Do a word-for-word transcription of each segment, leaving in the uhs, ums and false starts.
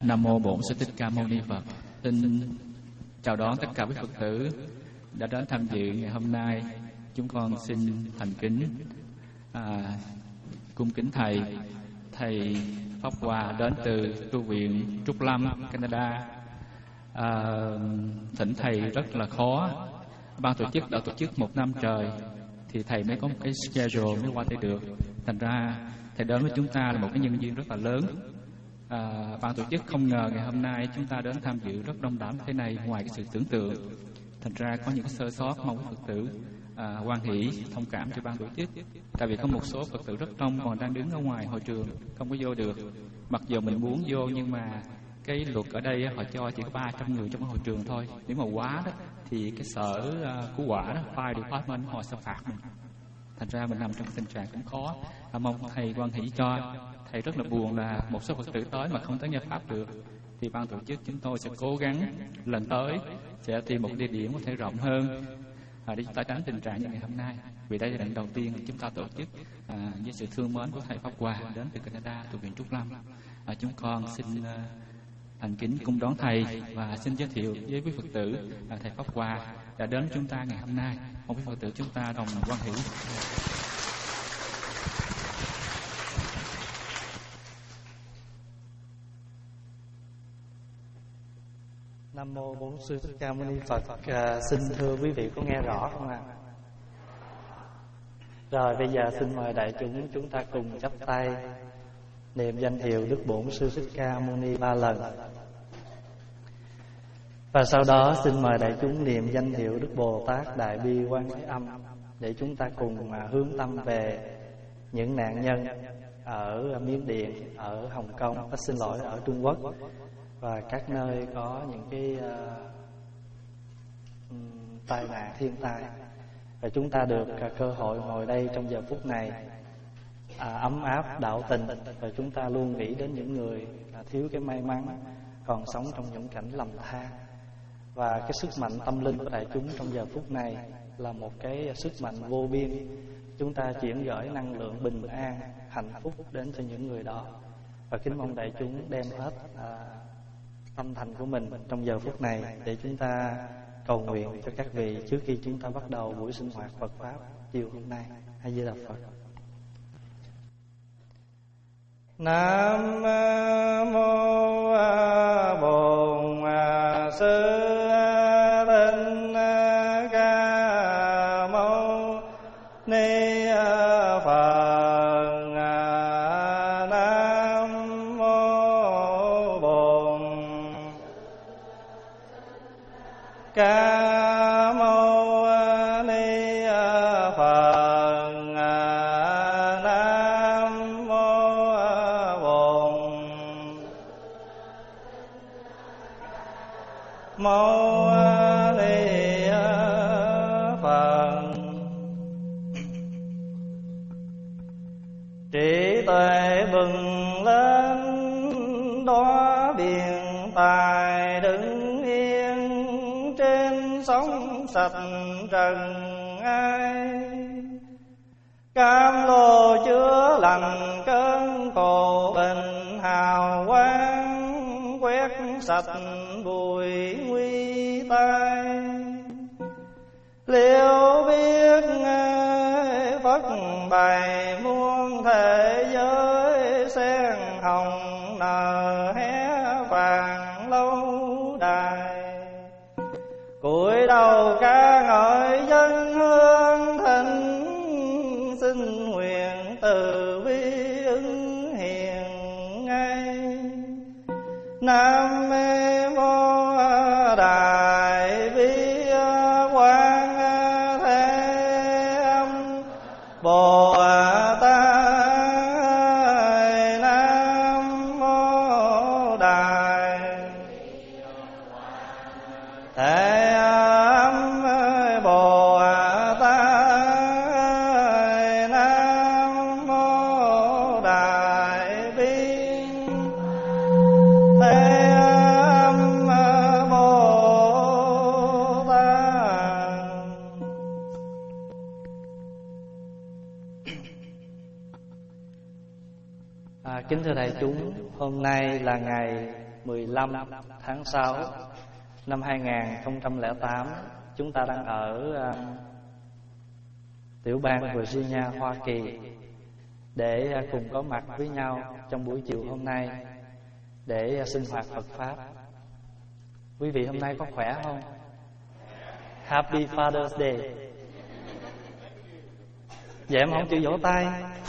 Nam mô Bổn Sư Thích Ca Mâu Ni Phật. Xin chào đón tất cả quý Phật tử đã đến tham dự ngày hôm nay. Chúng con xin thành kính à, cung kính thầy thầy Pháp Hòa đến từ tu viện Trúc Lâm, Canada. À, thỉnh thầy rất là khó. Ban tổ chức đã tổ chức một năm trời thì thầy mới có một cái schedule mới qua đây được. Thành ra thầy đến với chúng ta là một cái nhân duyên rất là lớn. À, ban tổ chức không ngờ ngày hôm nay chúng ta đến tham dự rất đông đảo thế này, ngoài cái sự tưởng tượng. Thành ra có những cái sơ sót, mong quý Phật tử à, hoan hỷ thông cảm cho ban tổ chức. Tại vì có một số Phật tử rất đông còn đang đứng ở ngoài hội trường không có vô được. Mặc dù mình muốn vô nhưng mà cái luật ở đây họ cho chỉ có ba trăm người trong cái hội trường thôi. Nếu mà quá đó thì cái sở uh, cứu hỏa đó, fire department, họ sẽ phạt mình. Thành ra mình nằm trong tình trạng cũng khó. À, mong thầy hoan hỷ cho. Thầy rất là buồn là một số Phật tử tới mà không tới nghe Pháp được. Thì ban tổ chức chúng tôi sẽ cố gắng lần tới sẽ tìm một địa điểm có thể rộng hơn à, để chúng ta tránh tình trạng như ngày hôm nay. Vì đây là lần đầu tiên chúng ta tổ chức à, với sự thương mến của thầy Pháp Hòa đến từ Canada, tu viện Trúc Lâm. À, chúng con xin uh, thành kính cung đón thầy và xin giới thiệu với quý Phật tử à, thầy Pháp Hòa đã đến chúng ta ngày hôm nay. Mong quý Phật tử chúng ta đồng hoan hỷ. Nam mô Bổn Sư Thích Ca Mâu Ni Phật. À, xin thưa quý vị có nghe rõ không ạ? À? Rồi bây giờ xin mời đại chúng chúng ta cùng chắp tay niệm danh hiệu Đức Bổn Sư Thích Ca Mâu Ni ba lần. Và sau đó xin mời đại chúng niệm danh hiệu Đức Bồ Tát Đại Bi Quan Thế Âm để chúng ta cùng à, hướng tâm về những nạn nhân ở Miến Điện, ở Hồng Kông, à, xin lỗi ở Trung Quốc và các nơi có những cái uh, tai nạn, thiên tai. Và chúng ta được uh, cơ hội ngồi đây trong giờ phút này uh, ấm áp, đạo tình. Và chúng ta luôn nghĩ đến những người uh, thiếu cái may mắn, còn sống trong những cảnh lầm than. Và cái sức mạnh tâm linh của đại chúng trong giờ phút này là một cái sức mạnh vô biên. Chúng ta chuyển gửi năng lượng bình an, hạnh phúc đến cho những người đó. Và kính mong đại chúng đem hết uh, tâm thành của mình trong giờ phút này để chúng ta cầu nguyện cho các vị trước khi chúng ta bắt đầu buổi sinh hoạt Phật Pháp chiều hôm nay. A Di Đà Phật. Nam mô Bổn Sư Thích Ca Mâu Ni Phật. Ca Mâu Ni Phật. Nam mô Bổn Mâu Ni Phật. Trí tuệ bừng lên đóa biển tài đứng yên trên sóng sạch trần ai. Cam lồ chứa lành cơn khổ bình hào quang quét sạch bụi nguy tai. Liệu biết Phật bày muôn thế giới sen hồng nở hé vàng lâu đài. Cúi đầu ca ngợi dân hương thịnh xin nguyện từ bi ứng hiền ngay. Nam mô Đại Bi Quan Thế Âm Bồ Tát. Nam mô Đại Thế Âm Bồ Tát. Nam mô Đại Bi Thế Âm Bồ Tát. À, kính thưa đại chúng, hôm nay là ngày mười lăm tháng sáu năm hai nghìn không trăm lẻ tám. Chúng ta đang ở uh, tiểu bang Virginia, Hoa Kỳ, để uh, cùng có mặt với nhau trong buổi chiều hôm nay để uh, sinh hoạt Phật Pháp. Quý vị hôm nay có khỏe không? Happy Father's Day. Vậy em không chịu vỗ tay.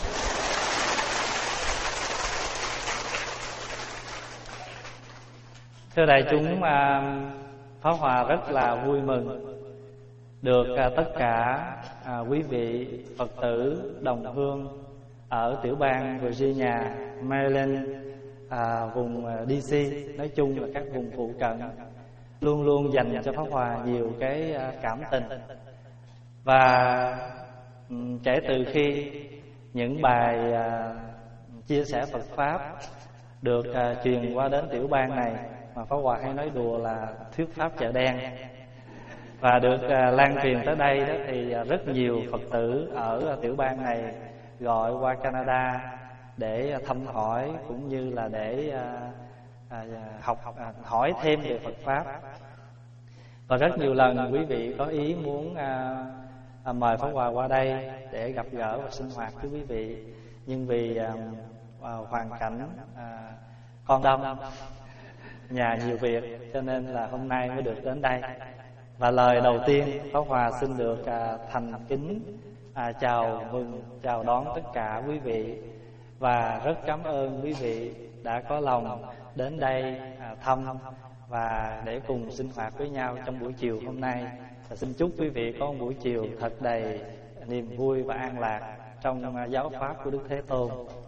Thưa đại chúng, Pháp Hòa rất là vui mừng được tất cả quý vị Phật tử đồng hương ở tiểu bang Virginia, Maryland, vùng đê xê, nói chung là các vùng phụ cận, luôn luôn dành cho Pháp Hòa nhiều cái cảm tình. Và kể từ khi những bài chia sẻ Phật Pháp được truyền qua đến tiểu bang này, mà Pháp Hòa hay nói đùa là thuyết Pháp chợ đen, và được lan truyền tới đây đó, thì rất nhiều Phật tử ở tiểu bang này gọi qua Canada để thăm hỏi cũng như là để học hỏi thêm về Phật Pháp. Và rất nhiều lần quý vị có ý muốn mời Pháp Hòa qua đây để gặp gỡ và sinh hoạt với quý vị, nhưng vì hoàn cảnh con đông, nhà nhiều việc, cho nên là hôm nay mới được đến đây. Và lời đầu tiên Pháp Hòa xin được à, thành kính à, chào mừng, chào đón tất cả quý vị, và rất cảm ơn quý vị đã có lòng đến đây à, thăm và để cùng sinh hoạt với nhau trong buổi chiều hôm nay. Và xin chúc quý vị có một buổi chiều thật đầy niềm vui và an lạc trong à, giáo pháp của Đức Thế Tôn.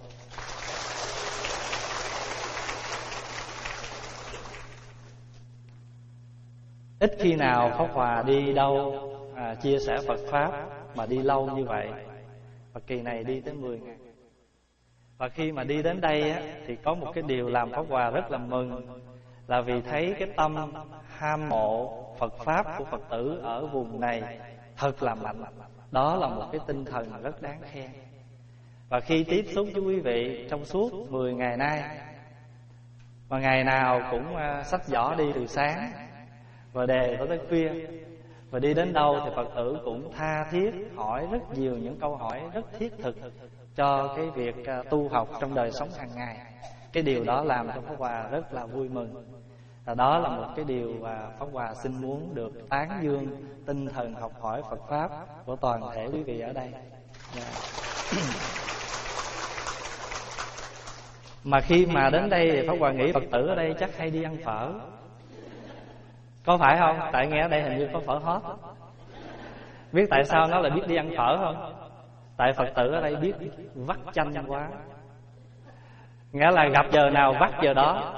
Ít khi nào Pháp Hòa đi đâu à, chia sẻ Phật Pháp mà đi lâu như vậy. Và kỳ này đi tới mười ngày. Và khi mà đi đến đây á, thì có một cái điều làm Pháp Hòa rất là mừng, là vì thấy cái tâm ham mộ Phật Pháp của Phật tử ở vùng này thật là mạnh. Đó là một cái tinh thần rất đáng khen. Và khi tiếp xúc với quý vị trong suốt mười ngày nay, và ngày nào cũng uh, xách giỏ đi từ sáng và đề tới khuya, và đi đến đâu thì Phật tử cũng tha thiết hỏi rất nhiều những câu hỏi rất thiết thực cho cái việc uh, tu học trong đời sống hàng ngày. Cái điều đó làm cho Pháp Hòa rất là vui mừng. Và đó là một cái điều mà Pháp Hòa xin muốn được tán dương tinh thần học hỏi Phật Pháp của toàn thể quý vị ở đây. Yeah. Mà khi mà đến đây thì Pháp Hòa nghĩ Phật tử ở đây chắc hay đi ăn phở. Có phải không? Tại nghe ở đây hình như có phở hot. Biết tại sao nó lại biết đi ăn phở không? Tại Phật tử ở đây biết vắt chanh quá. Nghĩa là gặp giờ nào vắt giờ đó.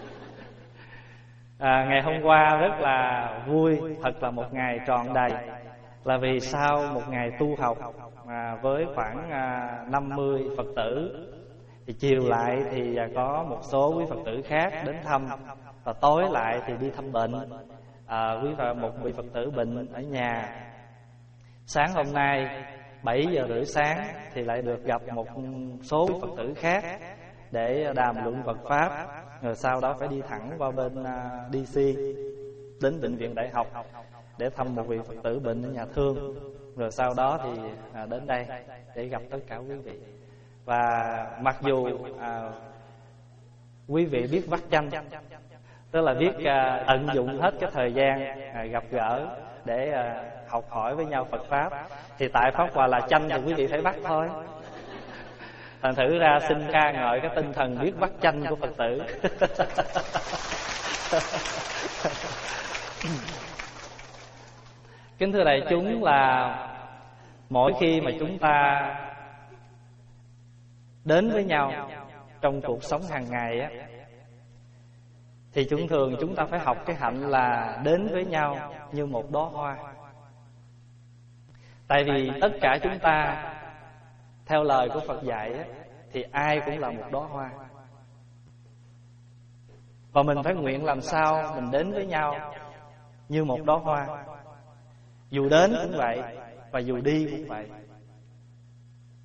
à, Ngày hôm qua rất là vui, thật là một ngày tròn đầy. Là vì sau một ngày tu học à, với khoảng à, năm mươi Phật tử, thì chiều lại thì có một số quý Phật tử khác đến thăm, và tối lại thì đi thăm bệnh. à, quý và một vị Phật tử bệnh ở nhà. Sáng hôm nay bảy giờ rưỡi sáng thì lại được gặp một số Phật tử khác để đàm luận Phật Pháp. Rồi sau đó phải đi thẳng qua bên đê xê, đến bệnh viện Đại học để thăm một vị Phật tử bệnh ở nhà thương. Rồi sau đó thì đến đây để gặp tất cả quý vị. Và mặc dù à, quý vị biết vắt chanh, tức là biết à, tận dụng hết cái thời gian à, gặp gỡ để à, học hỏi với nhau Phật Pháp, thì tại Pháp Hòa là chanh thì quý vị phải vắt thôi. Thành thử ra xin ca ngợi cái tinh thần biết vắt chanh của Phật tử. Kính thưa đại chúng, là mỗi khi mà chúng ta đến với nhau trong cuộc sống hàng ngày á, thì chúng thường chúng ta phải học cái hạnh là đến với nhau như một đóa hoa. Tại vì tất cả chúng ta theo lời của Phật dạy á, thì ai cũng là một đóa hoa. Và mình phải nguyện làm sao mình đến với nhau như một đóa hoa. Dù đến cũng vậy, và dù đi cũng vậy.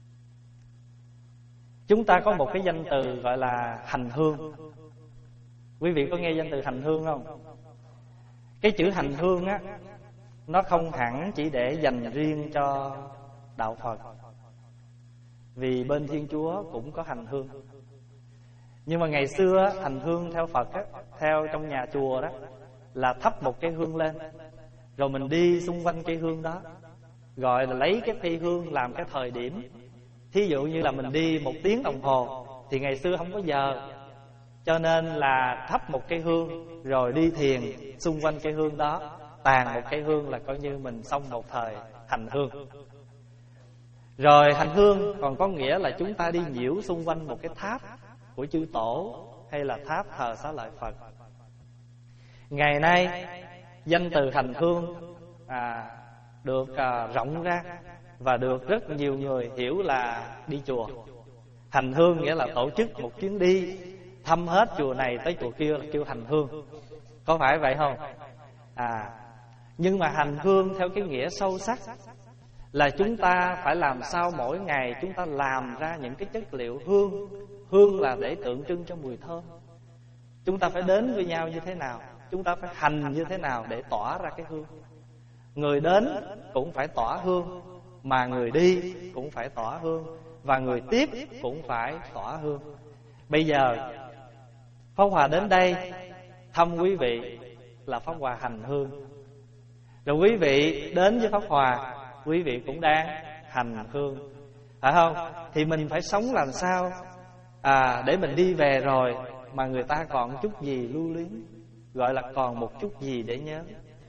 Chúng ta có một cái danh từ gọi là hành hương. Quý vị có nghe danh từ hành hương không? Cái chữ hành hương á, nó không hẳn chỉ để dành riêng cho đạo Phật, vì bên Thiên Chúa cũng có hành hương. Nhưng mà ngày xưa hành hương theo Phật á, theo trong nhà chùa đó, là thắp một cây hương lên, rồi mình đi xung quanh cây hương đó, gọi là lấy cái cây hương làm cái thời điểm. Thí dụ như là mình đi một tiếng đồng hồ, thì ngày xưa không có giờ, cho nên là thắp một cây hương rồi đi thiền xung quanh cây hương đó, tàn một cây hương là coi như mình xong một thời hành hương. Rồi hành hương còn có nghĩa là chúng ta đi nhiễu xung quanh một cái tháp của chư tổ, hay là tháp thờ Xá Lợi Phật. Ngày nay danh từ hành hương à, được à, rộng ra và được rất nhiều người hiểu là đi chùa. Hành hương nghĩa là tổ chức một chuyến đi thăm hết chùa này tới chùa kia là kêu hành hương. Có phải vậy không? À, nhưng mà hành hương theo cái nghĩa sâu sắc là chúng ta phải làm sao mỗi ngày chúng ta làm ra những cái chất liệu hương. Hương là để tượng trưng cho mùi thơm. Chúng ta phải đến với nhau như thế nào, chúng ta phải hành như thế nào để tỏa ra cái hương. Người đến cũng phải tỏa hương, mà người đi cũng phải tỏa hương, và người tiếp cũng phải tỏa hương. Bây giờ Pháp Hòa đến đây thăm quý vị là Pháp Hòa hành hương. Rồi quý vị đến với Pháp Hòa, quý vị cũng đang hành hương, phải không? Thì mình phải sống làm sao à, để mình đi về rồi mà người ta còn chút gì lưu luyến, gọi là còn một chút gì để nhớ,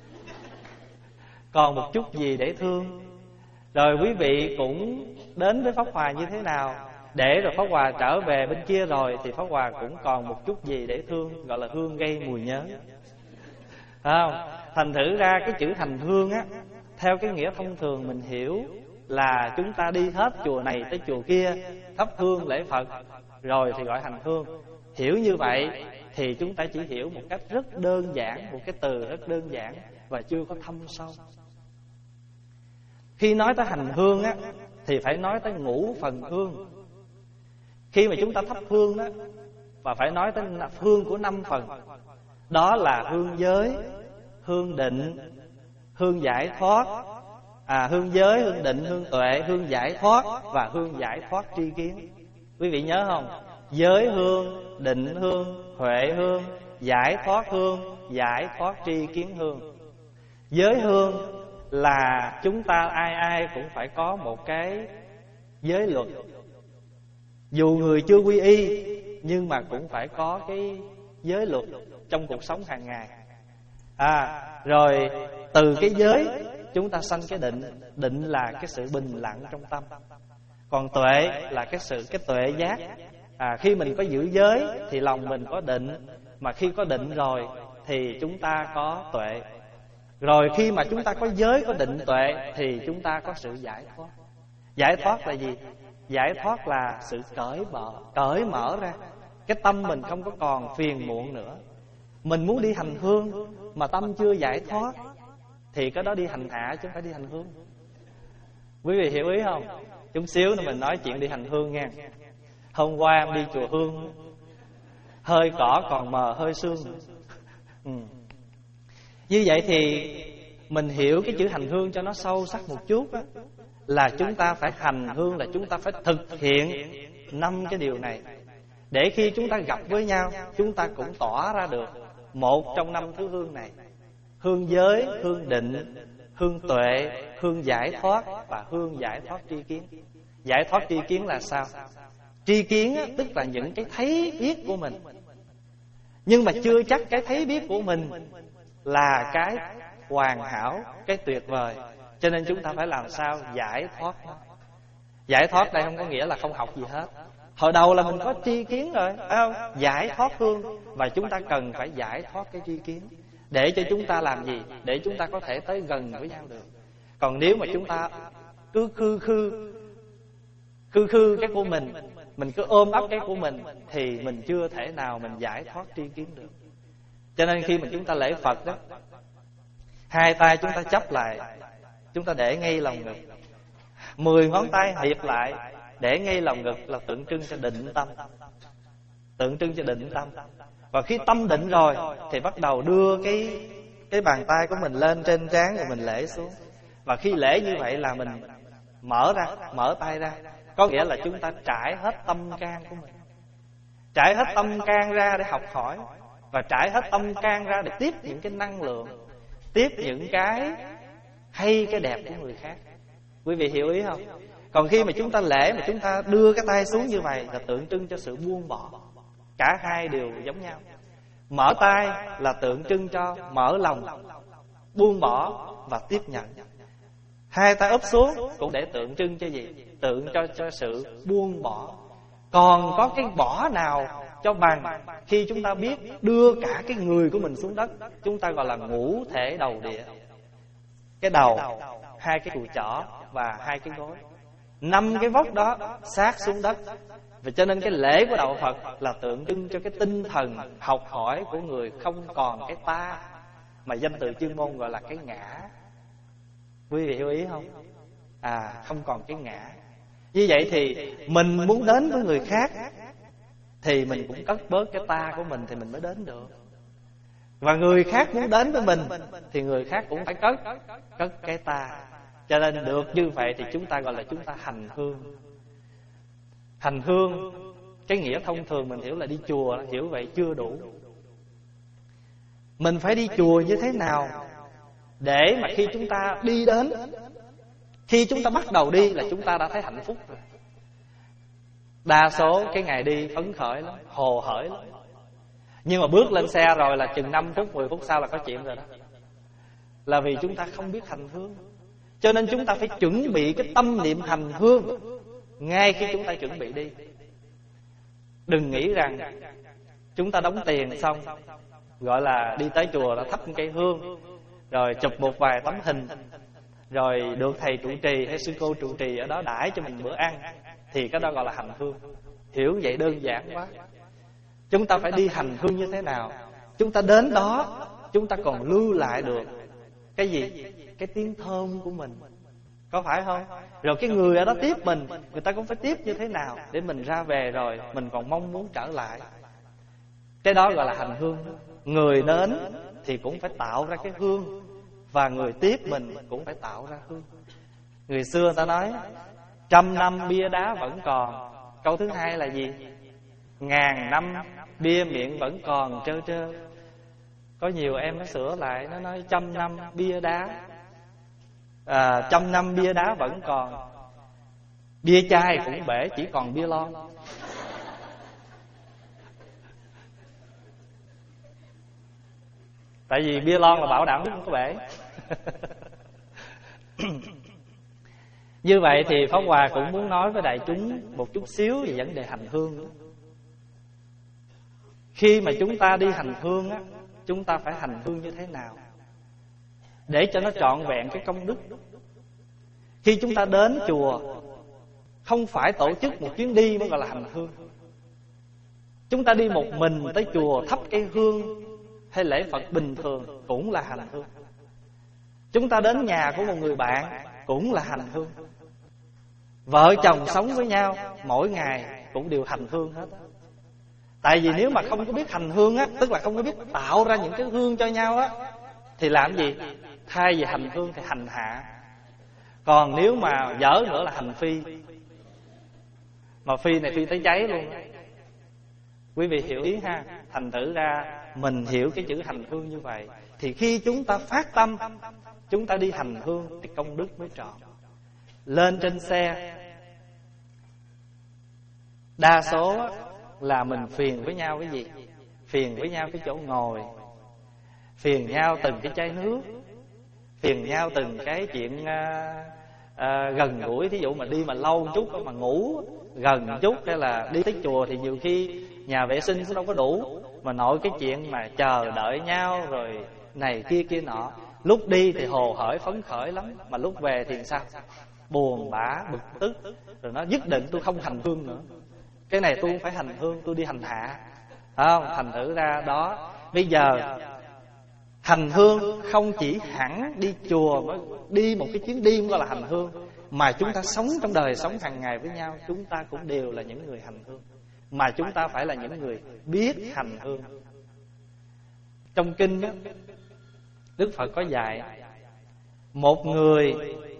còn một chút gì để thương. Rồi quý vị cũng đến với Pháp Hòa như thế nào, để rồi Pháp Hòa trở về bên kia rồi thì Pháp Hòa cũng còn một chút gì để thương, gọi là hương gây mùi nhớ, phải không? Thành thử ra cái chữ hành hương á, theo cái nghĩa thông thường mình hiểu là chúng ta đi hết chùa này tới chùa kia thắp hương lễ Phật, rồi thì gọi hành hương. Hiểu như vậy thì chúng ta chỉ hiểu một cách rất đơn giản, một cái từ rất đơn giản và chưa có thâm sâu. Khi nói tới hành hương á, thì phải nói tới ngũ phần hương. Khi mà chúng ta thắp hương đó, và phải nói tới hương của năm phần. Đó là hương giới, hương định, hương giải thoát, à, hương giới, hương định, hương tuệ, hương giải thoát và hương giải thoát tri kiến. Quý vị nhớ không? Giới hương, định hương, huệ hương, giải thoát hương, giải thoát tri kiến hương. Giới hương là chúng ta ai ai cũng phải có một cái giới luật. Dù người chưa quy y nhưng mà cũng phải có cái giới luật trong cuộc sống hàng ngày. À, rồi từ cái giới chúng ta sanh cái định. Định là cái sự bình lặng trong tâm. Còn tuệ là cái sự cái tuệ giác. À, khi mình có giữ giới thì lòng mình có định, mà khi có định rồi thì chúng ta có tuệ. Rồi khi mà chúng ta có giới, có định, tuệ thì chúng ta có sự giải thoát. Giải thoát là gì? Giải thoát là sự cởi mở, cởi mở ra. Cái tâm mình không có còn phiền muộn nữa. Mình muốn đi hành hương mà tâm chưa giải thoát thì cái đó đi hành hạ chứ không phải đi hành hương. Quý vị hiểu ý không? Chút xíu nữa mình nói chuyện đi hành hương nha. Hôm qua em đi chùa Hương, hơi cỏ còn mờ hơi sương. ừ. Như vậy thì mình hiểu cái chữ hành hương cho nó sâu sắc một chút á, là chúng ta phải hành hương, là chúng ta phải thực hiện năm cái điều này, để khi chúng ta gặp với nhau, chúng ta cũng tỏa ra được một trong năm thứ hương này. Hương giới, hương định, hương tuệ, hương giải thoát và hương giải thoát tri kiến. Giải thoát tri kiến là sao? Tri kiến á, tức là những cái thấy biết của mình, nhưng mà chưa chắc cái thấy biết của mình là cái hoàn hảo, cái tuyệt vời. Cho nên chúng ta phải làm sao giải thoát nó. Giải thoát đây không có nghĩa là không học gì hết. Hồi đầu là mình có tri kiến rồi, phải không? Giải thoát hương. Và chúng ta cần phải giải thoát cái tri kiến, để cho chúng ta làm gì? Để chúng ta có thể tới gần với nhau được. Còn nếu mà chúng ta cứ khư khư Khư khư cái của mình, mình cứ ôm ấp cái của mình, thì mình chưa thể nào mình giải thoát tri kiến được. Cho nên khi mà chúng ta lễ Phật đó, hai tay chúng ta chắp lại, chúng ta để ngay lòng ngực. Mười ngón tay hiệp lại để ngay lòng ngực là tượng trưng cho định tâm. Tượng trưng cho định tâm. Còn khi tâm định rồi thì bắt đầu đưa cái cái bàn tay của mình lên trên trán rồi mình lễ xuống. Và khi lễ như vậy là mình mở ra, mở tay ra, có nghĩa là chúng ta trải hết tâm can của mình, trải hết tâm can ra để học hỏi, và trải hết tâm can ra để tiếp những cái năng lượng, tiếp những cái hay, cái đẹp của người khác. Quý vị hiểu ý không? Còn khi mà chúng ta lễ mà chúng ta đưa cái tay xuống như vậy là tượng trưng cho sự buông bỏ. Cả hai đều giống nhau. Mở tay là tượng trưng cho mở lòng, buông bỏ và tiếp nhận. Hai tay úp xuống cũng để tượng trưng cho gì? Tượng cho cho sự buông bỏ. Còn có cái bỏ nào cho bằng khi chúng ta biết đưa cả cái người của mình xuống đất, chúng ta gọi là ngũ thể đầu địa. Cái đầu, hai cái cùi chỏ và hai cái gối, năm cái vóc đó sát xuống đất. Và cho nên cái lễ của đạo Phật là tượng trưng cho cái tinh thần học hỏi của người không còn cái ta, mà danh từ chuyên môn gọi là cái ngã. Quý vị hiểu ý không? À, không còn cái ngã. Như vậy thì mình muốn đến với người khác thì mình cũng cất bớt cái ta của mình thì mình mới đến được. Và người khác muốn đến với mình thì người khác cũng phải cất Cất cái ta. Cho nên được như vậy thì chúng ta gọi là chúng ta hành hương. Hành hương, cái nghĩa thông thường mình hiểu là đi chùa, hiểu vậy chưa đủ. Mình phải đi chùa như thế nào để mà khi chúng ta đi đến, khi chúng ta bắt đầu đi là chúng ta đã thấy hạnh phúc rồi. Đa số cái ngày đi phấn khởi lắm, hồ hởi lắm. Nhưng mà bước lên xe rồi là chừng năm phút, mười phút sau là có chuyện rồi đó. Là vì chúng ta không biết hành hương. Cho nên chúng ta phải chuẩn bị cái tâm niệm hành hương ngay khi chúng ta chuẩn bị đi. Đừng nghĩ rằng chúng ta đóng tiền xong, gọi là đi tới chùa đã thắp cây hương, rồi chụp một vài tấm hình, rồi được thầy trụ trì hay sư cô trụ trì ở đó đãi cho mình bữa ăn, thì cái đó gọi là hành hương. Hiểu vậy đơn giản quá. Chúng ta phải đi hành hương như thế nào? Chúng ta đến đó, chúng ta còn lưu lại được cái gì? Cái tiếng thơm của mình, có phải không? Rồi cái người ở đó tiếp mình, người ta cũng phải tiếp như thế nào để mình ra về rồi mình còn mong muốn trở lại. Cái đó gọi là hành hương. Người đến thì cũng phải tạo ra cái hương, và người tiếp mình cũng phải tạo ra hương. Người xưa người ta nói trăm năm bia đá vẫn còn. Câu thứ hai là gì? Ngàn năm bia miệng vẫn còn trơ trơ. Có nhiều em nó sửa lại, nó nói trăm năm bia đá à, trăm năm bia đá vẫn còn, bia chai cũng bể, chỉ còn bia lon. Tại vì bia lon là bảo đảm không có bể. Như vậy thì Pháp Hòa cũng muốn nói với đại chúng một chút xíu về vấn đề hành hương. Khi mà chúng ta đi hành hương á, chúng ta phải hành hương như thế nào để cho nó trọn vẹn cái công đức. Khi chúng ta đến chùa, không phải tổ chức một chuyến đi mới gọi là hành hương. Chúng ta đi một mình tới chùa thắp cây hương hay lễ Phật bình thường cũng là hành hương. Chúng ta đến nhà của một người bạn cũng là hành hương. Vợ chồng sống với nhau mỗi ngày cũng đều hành hương hết. Tại vì nếu mà không có biết hành hương á, tức là không có biết tạo ra những cái hương cho nhau á, thì làm gì? Thay vì hành hương thì hành hạ. Còn nếu mà dở nữa là hành phi. Mà phi này phi tới cháy luôn. Quý vị hiểu ý ha. Thành thử ra mình hiểu cái chữ hành hương như vậy, thì khi chúng ta phát tâm, chúng ta đi hành hương thì công đức mới trọn. Lên trên xe, đa số là mình phiền với nhau cái gì? Phiền với nhau cái chỗ ngồi, phiền nhau từng cái chai nước, phiền nhau từng cái chuyện uh, uh, gần gũi. Thí dụ mà đi mà lâu chút mà ngủ gần chút, hay là đi tới chùa thì nhiều khi nhà vệ sinh cũng đâu có đủ, mà nội cái chuyện mà chờ đợi nhau rồi này kia kia nọ. Lúc đi thì hồ hởi phấn khởi lắm, mà lúc về thì sao? Buồn bã bực tức, rồi nó dứt định tôi không hành hương nữa. Cái này tôi không phải hành hương, tôi đi hành hạ, phải không? Thành thử ra đó, bây giờ hành hương không chỉ hẳn đi chùa mới đi một cái chuyến đi mới gọi là hành hương, mà chúng ta sống trong đời sống hàng ngày với nhau, chúng ta cũng đều là những người hành hương. Mà chúng ta phải là những người biết hành hương. Trong kinh đó, Đức Phật có dạy một người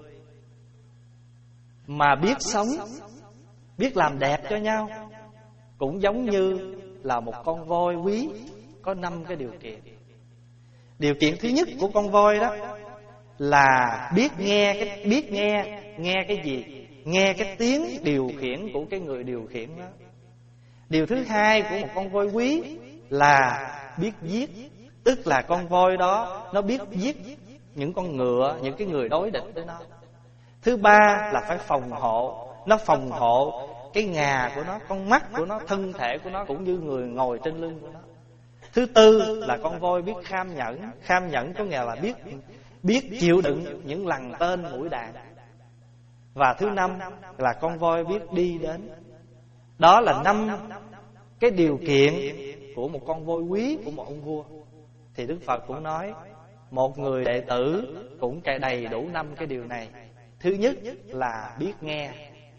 mà biết sống, biết làm đẹp cho nhau, cũng giống như là một con voi quý có năm cái điều kiện. Điều kiện thứ nhất của con voi đó là biết nghe cái biết nghe nghe cái gì? Nghe cái tiếng điều khiển của cái người điều khiển đó. Điều thứ hai của một con voi quý là biết giết, tức là con voi đó nó biết giết những con ngựa, những cái người đối địch với nó. Thứ ba là phải phòng hộ, nó phòng hộ cái ngà của nó, con mắt của nó, thân thể của nó cũng như người ngồi trên lưng của nó. Thứ tư là con voi biết kham nhẫn, kham nhẫn có nghĩa là biết biết chịu đựng những lần tên mũi đạn. Và thứ năm là con voi biết đi đến. Đó là năm cái điều kiện của một con voi quý, của một ông vua. Thì Đức Phật cũng nói một người đệ tử cũng cài đầy đủ năm cái điều này. Thứ nhất là biết nghe.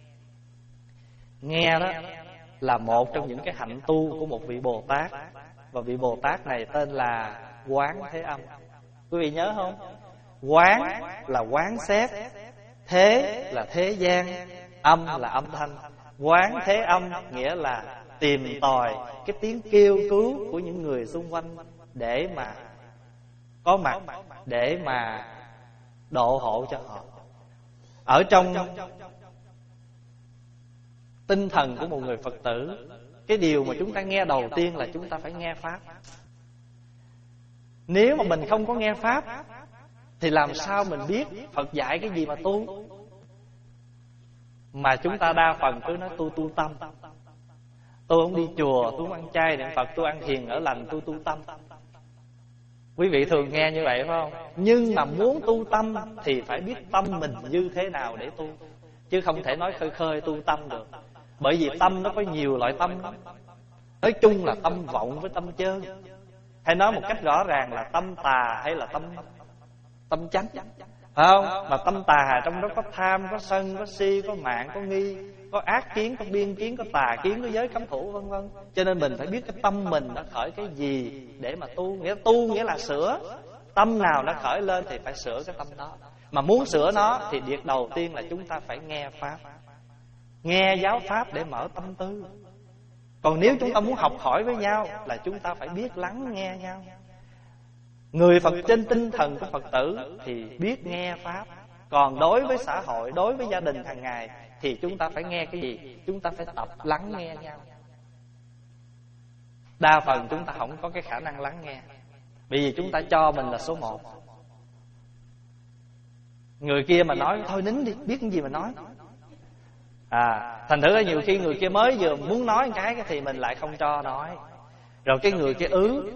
Nghe đó là một trong những cái hạnh tu của một vị Bồ Tát. Và vị Bồ Tát này tên là Quán Thế Âm. Quý vị nhớ không? Quán là quán xét, thế là thế gian, âm là âm thanh. Quán thế âm nghĩa là tìm tòi cái tiếng kêu cứu của những người xung quanh để mà có mặt, để mà độ hộ cho họ. Ở trong tinh thần của một người Phật tử, cái điều mà chúng ta nghe đầu tiên là chúng ta phải nghe Pháp. Nếu mà mình không có nghe Pháp thì làm sao mình biết Phật dạy cái gì mà tu? Mà chúng ta đa phần cứ nói tu tu tâm. Tôi không đi chùa, tôi không ăn chay niệm Phật, tôi ăn hiền ở lành, tôi tu tâm. Quý vị thường nghe như vậy phải không? Nhưng mà muốn tu tâm thì phải biết tâm mình như thế nào để tu, chứ không thể nói khơi khơi tu tâm được. Bởi vì tâm nó có nhiều loại tâm lắm. Nói chung là tâm vọng với tâm chơn, hay nói một cách rõ ràng là tâm tà hay là tâm tâm chánh, phải không? Mà tâm tà trong đó có tham, có sân, có si, có mạng, có nghi, có ác kiến, có biên kiến, có tà kiến, có giới cấm thủ, vân vân. Cho nên mình phải biết cái tâm mình nó khởi cái gì để mà tu. Nghĩa tu nghĩa là sửa. Tâm nào nó khởi lên thì phải sửa cái tâm đó. Mà muốn sửa nó thì việc đầu tiên là chúng ta phải nghe Pháp, nghe giáo Pháp để mở tâm tư. Còn nếu chúng ta muốn học hỏi với nhau là chúng ta phải biết lắng nghe nhau. Người Phật trên tinh thần của Phật tử thì biết nghe Pháp. Còn đối với xã hội, đối với gia đình hàng ngày thì chúng ta phải nghe cái gì? Chúng ta phải tập lắng nghe nhau. Đa phần chúng ta không có cái khả năng lắng nghe, bởi vì chúng ta cho mình là số một. Người kia mà nói thôi nín đi, biết cái gì mà nói. À, thành thử là nhiều khi người kia mới vừa muốn nói một cái thì mình lại không cho nói. Rồi cái người kia ứ.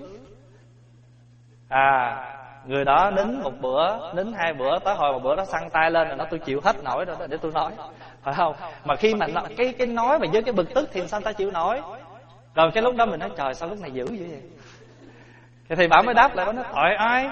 À, người đó nín một bữa, nín hai bữa, tới hồi một bữa đó xăng tay lên rồi nó tôi chịu hết nổi rồi đó để tôi nói, phải không? Mà khi mà nó, cái cái nói mà với cái bực tức thì sao ta chịu nổi. Rồi cái lúc đó mình nói trời sao lúc này dữ vậy vậy? Thì bà mới đáp lại, bà nói tội ai.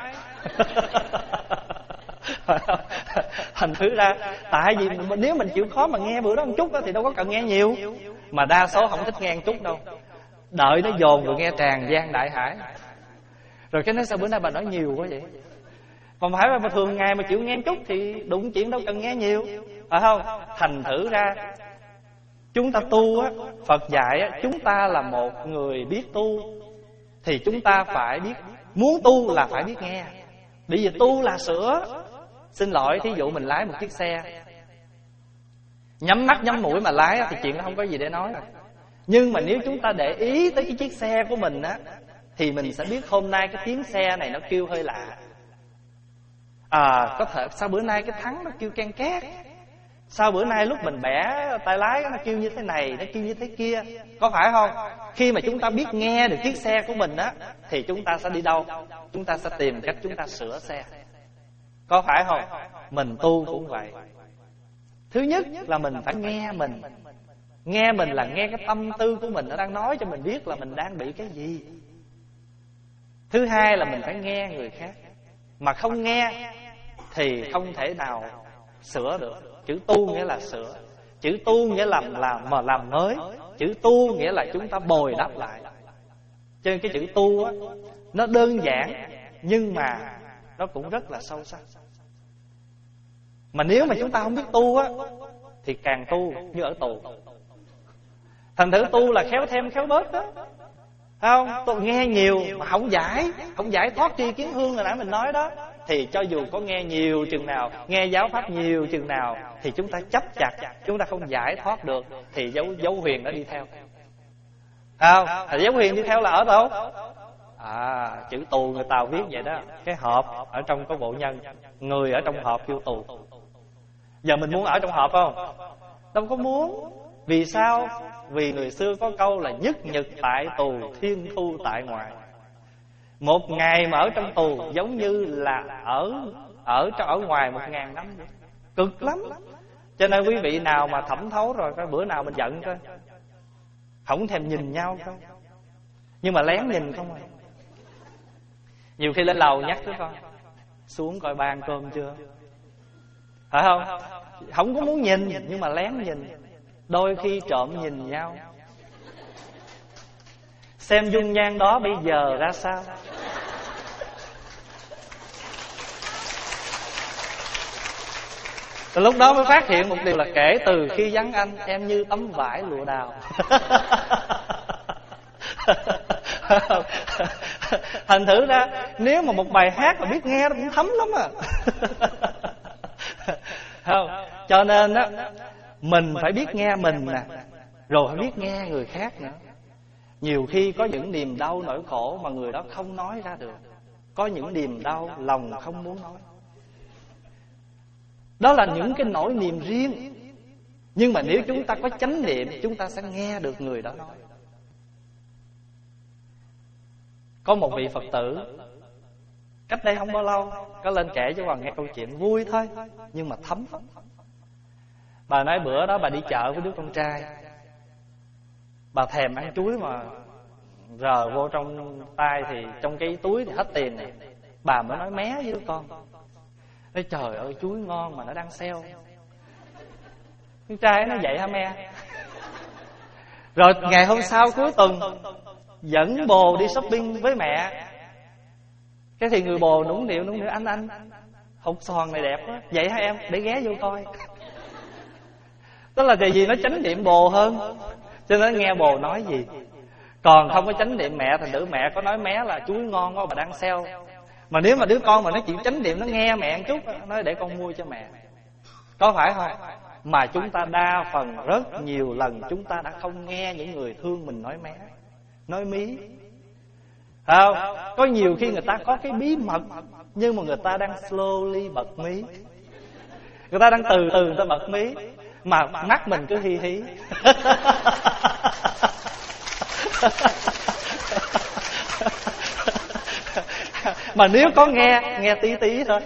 Thành thử ra tại vì nếu mình chịu khó mà nghe bữa đó một chút đó thì đâu có cần nghe nhiều. Mà đa số không thích nghe một chút đâu, đợi nó dồn rồi nghe tràn gian đại hải. Rồi cái nói sao bữa nay bà nói nhiều quá vậy? Còn phải mà thường ngày mà chịu nghe một chút thì đụng chuyện đâu cần nghe nhiều, phải không? Thành thử ra chúng ta tu á, Phật dạy á, chúng ta là một người biết tu thì chúng ta phải biết, muốn tu là phải biết nghe. Bởi vì tu là sửa. Xin lỗi, thí dụ mình lái một chiếc xe, nhắm mắt nhắm mũi mà lái thì chuyện đó không có gì để nói rồi. Nhưng mà nếu chúng ta để ý tới cái chiếc xe của mình á, thì mình sẽ biết hôm nay cái tiếng xe này nó kêu hơi lạ. À, có thể sao bữa nay cái thắng nó kêu ken két, sao bữa nay lúc mình bẻ tay lái nó kêu như thế này, nó kêu như thế kia, có phải không? Khi mà chúng ta biết nghe được chiếc xe của mình á, thì chúng ta sẽ đi đâu? Chúng ta sẽ tìm cách chúng ta sửa xe, có phải không? Mình tu cũng vậy. Thứ nhất là mình phải nghe mình. Nghe mình là nghe cái tâm tư của mình nó đang nói cho mình biết là mình đang bị cái gì. Thứ hai là mình phải nghe người khác. Mà không nghe thì không thể nào sửa được. Chữ tu nghĩa là sửa, chữ tu nghĩa là làm, mà làm mới, chữ tu nghĩa là chúng ta bồi đắp lại. Cho nên cái chữ tu á, nó đơn giản nhưng mà nó cũng rất là sâu sắc. Mà nếu mà chúng ta không biết tu á thì càng tu như ở tù. Thành thử tu là khéo thêm khéo bớt đó, không? Tôi nghe nhiều mà không giải, không giải thoát tri kiến hương hồi nãy mình nói đó, thì cho dù có nghe nhiều chừng nào, nghe giáo pháp nhiều chừng nào, thì chúng ta chấp chặt, chúng ta không giải thoát được, thì dấu dấu huyền đã đi theo. Không? Thì dấu huyền đi theo là ở đâu? À, chữ tù người Tàu viết vậy đó. Cái hộp ở trong có bộ nhân, người ở trong hộp kêu tù. Giờ mình muốn ở trong hộp không? Đâu có muốn. Vì sao? Vì người xưa có câu là nhất nhật tại tù, thiên thu tại ngoại. Một ngày mà ở trong tù giống như là ở ở ở ngoài một ngàn năm vậy. Cực lắm. Cho nên quý vị nào mà thẩm thấu rồi, cái bữa nào mình giận coi, không thèm nhìn nhau không, nhưng mà lén nhìn không à. Nhiều khi lên lầu nhắc đứa con xuống coi ba ăn cơm chưa, phải không? Không có muốn nhìn nhưng mà lén nhìn. Đôi khi trộm nhìn nhau, xem dung nhan đó bây giờ ra sao. Từ lúc đó mới phát hiện một điều là kể từ khi vắng anh, em như tấm vải lụa đào. Thành thử ra nếu mà một bài hát mà biết nghe nó cũng thấm lắm à. Không? Cho nên á, mình phải biết nghe mình nè, rồi phải biết nghe người khác nữa. Nhiều khi có những niềm đau nỗi khổ mà người đó không nói ra được, có những niềm đau lòng không muốn nói. Đó là những cái nỗi niềm riêng. Nhưng mà nếu chúng ta có chánh niệm, chúng ta sẽ nghe được người đó nói. Có một vị Phật tử cách đây không bao lâu có lên kể cho Hoàng nghe câu chuyện vui thôi, nhưng mà thấm lắm. Bà nói bữa đó bà đi chợ với đứa con trai, bà thèm ăn chuối mà rờ vô trong tay thì trong cái túi thì hết tiền này. Bà mới nói mé với đứa con, nói trời ơi chuối ngon mà nó đang sale. Con trai nó vậy hả mẹ? Rồi ngày hôm sau cuối tuần dẫn bồ đi shopping với mẹ. Cái thì người bồ nũng nịu nũng nịu anh anh hột xoàn này đẹp quá, vậy hả em, để ghé vô coi. Tức là vì nó chánh niệm bồ hơn, cho nên nghe bồ nói gì. Còn không có chánh niệm mẹ, thành nữ mẹ có nói mé là chuối ngon quá mà đang sale. Mà nếu mà đứa con mà nó chịu chánh niệm, nó nghe mẹ một chút, nói để con mua cho mẹ. Có phải không? Mà chúng ta đa phần rất nhiều lần chúng ta đã không nghe những người thương mình nói mé, nói mí. Không? Có nhiều khi người ta có cái bí mật, nhưng mà người ta đang slowly bật mí, người ta đang từ từ người ta bật mí, mà mắt mình cứ hi hí. Mà nếu có nghe, nghe tí tí thôi.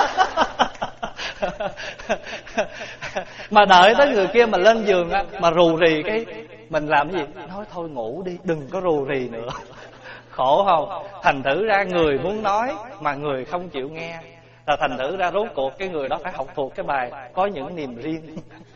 Mà đợi tới người kia mà lên giường á, mà rù rì cái mình làm cái gì? Nói thôi ngủ đi, đừng có rù rì nữa. Khổ không? Thành thử ra người muốn nói mà người không chịu nghe, là thành thử ra rốt cuộc cái người đó phải học thuộc cái bài có những niềm riêng.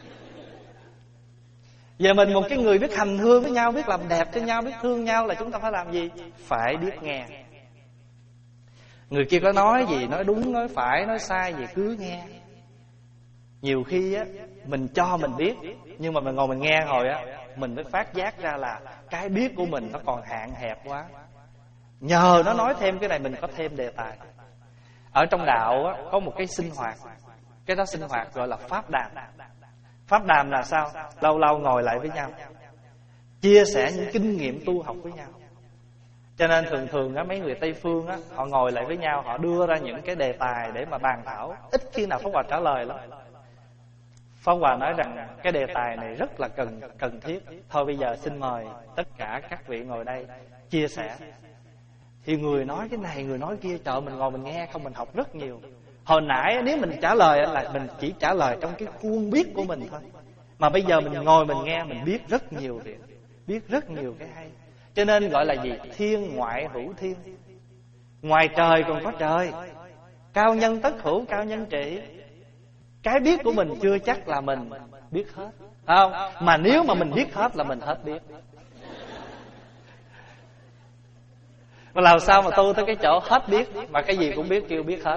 Giờ mình một cái người biết hành hương với nhau, biết làm đẹp cho nhau, biết thương nhau, là chúng ta phải làm gì? Phải biết nghe. Người kia có nói gì, nói đúng, nói phải, nói sai gì cứ nghe. Nhiều khi á, mình cho mình biết, nhưng mà mình ngồi mình nghe hồi á, mình mới phát giác ra là cái biết của mình nó còn hạn hẹp quá. Nhờ nó nói thêm cái này mình có thêm đề tài. Ở trong đạo á, có một cái sinh hoạt, cái đó sinh hoạt gọi là pháp đàm. Pháp đàm là sao? Lâu lâu ngồi lại với nhau, chia sẻ những kinh nghiệm tu học với nhau. Cho nên thường thường á, mấy người Tây Phương á, họ ngồi lại với nhau, họ đưa ra những cái đề tài để mà bàn thảo. Ít khi nào Pháp Hòa trả lời lắm. Pháp Hòa nói rằng cái đề tài này rất là cần cần thiết. Thôi bây giờ xin mời tất cả các vị ngồi đây chia sẻ. Thì người nói cái này, người nói kia, trời mình ngồi mình nghe không, mình học rất nhiều. Hồi nãy nếu mình trả lời là mình chỉ trả lời trong cái khuôn biết của mình thôi. Mà bây giờ mình ngồi mình nghe, mình biết rất nhiều việc, biết rất nhiều cái hay. Cho nên gọi là gì? Thiên ngoại hữu thiên. Ngoài trời còn có trời. Cao nhân tất hữu, cao nhân trị. Cái biết của mình chưa chắc là mình biết hết, không? Mà nếu mà mình biết hết là mình hết biết. Mà làm sao mà tu tới cái chỗ hết biết, mà cái gì cũng biết kêu biết hết.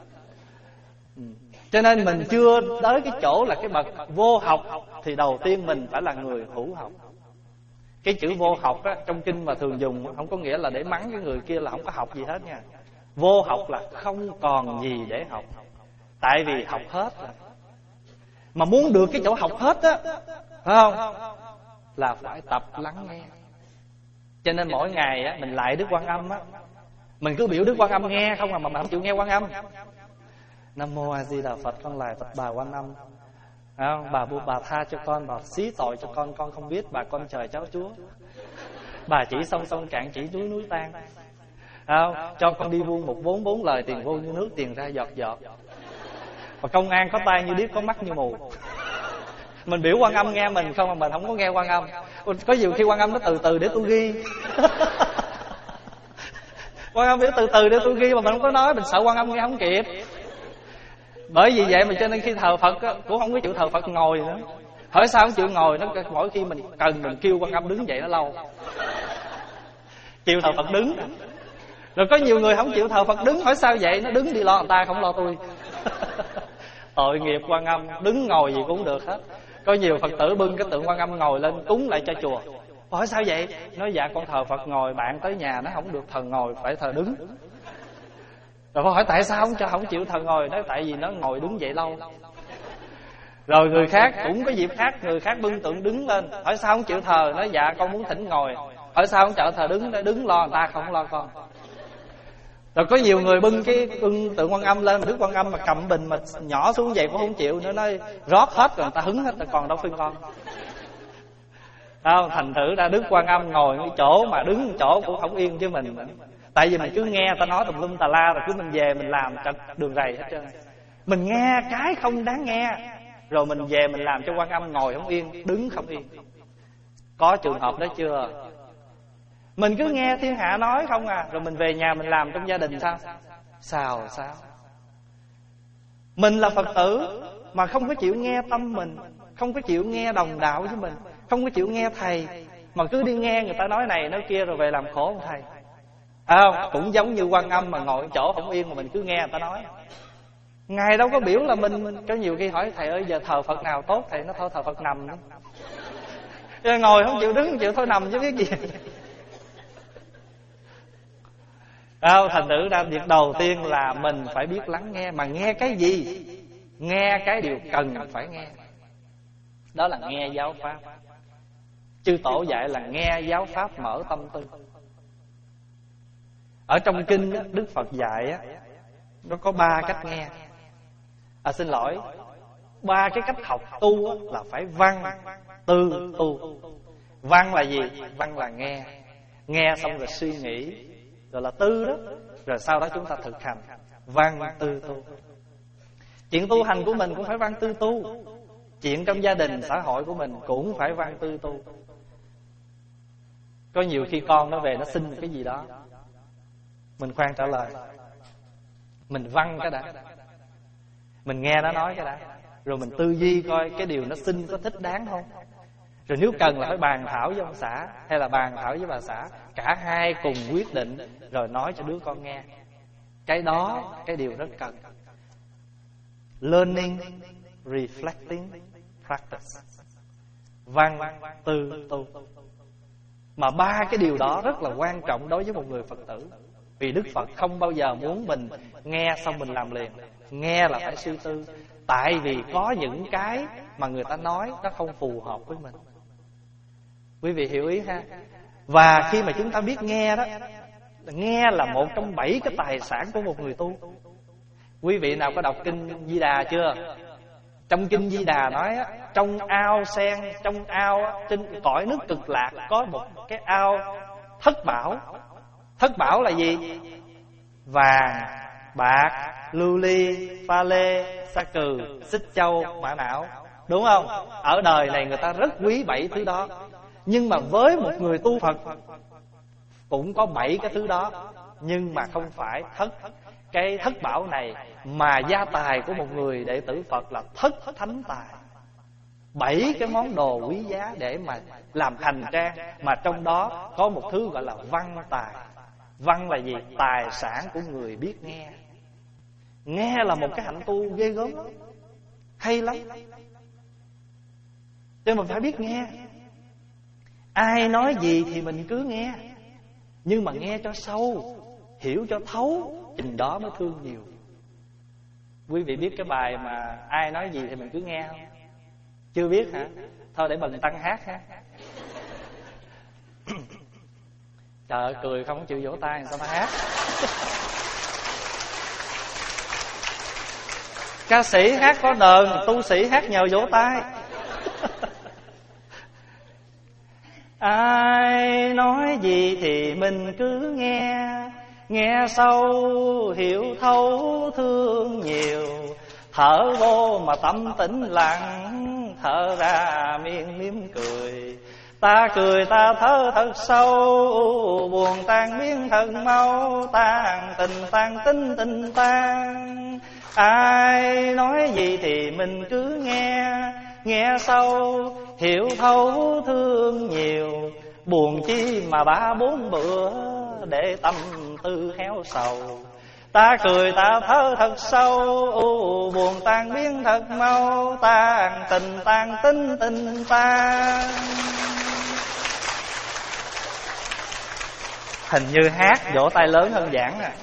Cho nên mình chưa tới cái chỗ là cái bậc vô học, thì đầu tiên mình phải là người hữu học. Cái chữ vô học á, trong kinh mà thường dùng không có nghĩa là để mắng cái người kia là không có học gì hết nha. Vô học là không còn gì để học, tại vì học hết rồi. Mà muốn được cái chỗ học hết á, phải không, là phải tập lắng nghe. Cho nên mỗi ngày á, mình lại Đức Quan Âm á, mình cứ biểu Đức Quan Âm nghe không à, mà mình không chịu nghe Quan Âm. Nam mô A Di Đà Phật, con lại tập bà Quan Âm. À, bà bu bà tha cho con, bà xí tội cho con, con không biết, bà con trời cháu Chúa. Bà chỉ sông sông cạn, chỉ núi núi tan. À, cho con đi vuông một vốn bốn lời, tiền vô như nước, tiền ra giọt giọt. Và công an có tai như điếc, có mắt như mù. Mình biểu Quan Âm nghe mình không mà mình không có nghe Quan Âm. Có nhiều khi Quan Âm nó từ từ để tôi ghi. Quan Âm biểu từ từ để tôi ghi mà mình không có nói, mình sợ Quan Âm nghe không kịp. Bởi vì vậy mà cho nên khi thờ Phật á, cũng không có chịu thờ Phật ngồi nữa. Hỏi sao không chịu ngồi, nó mỗi khi mình cần mình kêu Quan Âm đứng dậy nó lâu. Chịu thờ Phật đứng. Rồi có nhiều người không chịu thờ Phật đứng, hỏi sao vậy, nó đứng đi lo người ta không lo tôi. Tội nghiệp Quan Âm, đứng ngồi gì cũng được hết. Có nhiều Phật tử bưng cái tượng Quan Âm ngồi lên cúng lại cho chùa. Hỏi sao vậy? Nói dạ con thờ Phật ngồi, bạn tới nhà nó không được thờ ngồi, phải thờ đứng. Rồi con hỏi tại sao không cho không chịu thờ ngồi? Nói tại vì nó ngồi đứng vậy lâu. Rồi người khác cũng có dịp khác, người khác bưng tượng đứng lên, hỏi sao không chịu thờ? Nói dạ con muốn thỉnh ngồi. Hỏi sao không chợ thờ đứng? Nói đứng lo người ta không lo con. Rồi có nhiều người bưng cái bưng tượng Quan Âm lên, mà Đức Quan Âm mà cầm bình mà nhỏ xuống vậy cũng không chịu. Nó nói rót hết rồi người ta hứng hết, còn đâu phiên con. Không, thành thử ra Đức Quan Âm ngồi cái chỗ mà đứng chỗ cũng không yên với mình. Tại vì mình cứ nghe ta nói tùm lum tà la, rồi cứ mình về mình làm trật đường rầy hết trơn. Mình nghe cái không đáng nghe, rồi mình về mình làm cho Quan Âm ngồi không yên, đứng không yên. Có trường hợp đó chưa? Mình cứ nghe thiên hạ nói không à, rồi mình về nhà mình làm trong gia đình sao? Sao sao? Mình là Phật tử mà không có chịu nghe tâm mình, không có chịu nghe đồng đạo với mình, không có chịu nghe thầy, mà cứ đi nghe người ta nói này nói kia rồi về làm khổ ông thầy. À, không? Cũng giống như Quan Âm mà ngồi chỗ không yên mà mình cứ nghe người ta nói. Ngài đâu có biểu là mình, mình có nhiều khi hỏi thầy ơi giờ thờ Phật nào tốt, thầy nó thôi thờ Phật nằm. Ngồi không chịu đứng, không chịu thôi nằm chứ biết gì. À, thành thử ra việc đầu tiên là mình phải biết lắng nghe. Mà nghe cái gì? Nghe cái điều cần phải nghe. Đó là nghe giáo pháp. Chư Tổ dạy là nghe giáo pháp mở tâm tư. Ở trong kinh Đức Phật dạy á, nó có ba cách nghe. À xin lỗi, ba cái cách học tu á, là phải văn, tư, tu. Văn là gì? Văn là nghe. Nghe xong rồi suy nghĩ, rồi là tư đó. Rồi sau đó chúng ta thực hành. Văn, tư, tu. Chuyện tu hành của mình cũng phải văn, tư, tu. Chuyện trong gia đình, xã hội của mình cũng phải văn, tư, tu. Có nhiều khi con nó về nó xin cái gì đó, mình khoan trả lời, mình văn cái đã, mình nghe nó nói cái đã, rồi mình tư duy coi cái điều nó xin có thích đáng không. Rồi nếu cần là phải bàn thảo với ông xã hay là bàn thảo với bà xã, cả hai cùng quyết định rồi nói cho đứa con nghe. Cái đó, cái điều rất cần. Learning, reflecting, practice. Văn, tư, tu. Mà ba cái điều đó rất là quan trọng đối với một người Phật tử. Vì Đức Phật không bao giờ muốn mình nghe xong mình làm liền. Nghe là phải suy tư. Tại vì có những cái mà người ta nói nó không phù hợp với mình. Quý vị hiểu ý ha? Và khi mà chúng ta biết nghe đó, nghe là một trong bảy cái tài sản của một người tu. Quý vị nào có đọc kinh Di Đà chưa? Trong kinh Di Đà nói á, trong ao sen, trong ao á, trên cõi nước Cực Lạc có một cái ao thất bảo. Thất bảo là gì? Vàng, bạc, lưu ly, pha lê, sa cừ, xích châu, mã não. Đúng không? Ở đời này người ta rất quý bảy thứ đó. Nhưng mà với một người tu Phật cũng có bảy cái thứ đó, nhưng mà không phải thất cái thất bảo này, mà gia tài của một người đệ tử Phật là thất thánh tài. Bảy cái món đồ quý giá để mà làm hành trang, mà trong đó có một thứ gọi là văn tài. Văn là gì? Tài sản của người biết nghe. Nghe là một cái hạnh tu ghê gớm lắm, hay lắm. Cho mình phải biết nghe. Ai nói gì thì mình cứ nghe, nhưng mà nghe cho sâu, hiểu cho thấu, chừng đó mới thương nhiều. Quý vị biết cái bài mà ai nói gì thì mình cứ nghe không? Chưa biết hả? Thôi để Bần Tăng hát ha. Trời ơi, cười không chịu vỗ tay, người ta hát. Ca sĩ hát có đờn, tu sĩ hát nhờ vỗ tay. Ai nói gì thì mình cứ nghe, nghe sâu hiểu thấu thương nhiều. Thở vô mà tâm tĩnh lặng, thở ra miệng mỉm cười. Ta cười ta thở thật sâu, buồn tan biến thật mau. Tan tình tan tính tình tan. Ai nói gì thì mình cứ nghe, nghe sâu hiểu thấu thương nhiều. Buồn chi mà ba bốn bữa, để tâm tư héo sầu. Ta cười ta thở thật sâu, buồn tan biến thật mau. Tan tình tan tính tình tan. Hình như hát vỗ tay lớn hơn giảng à.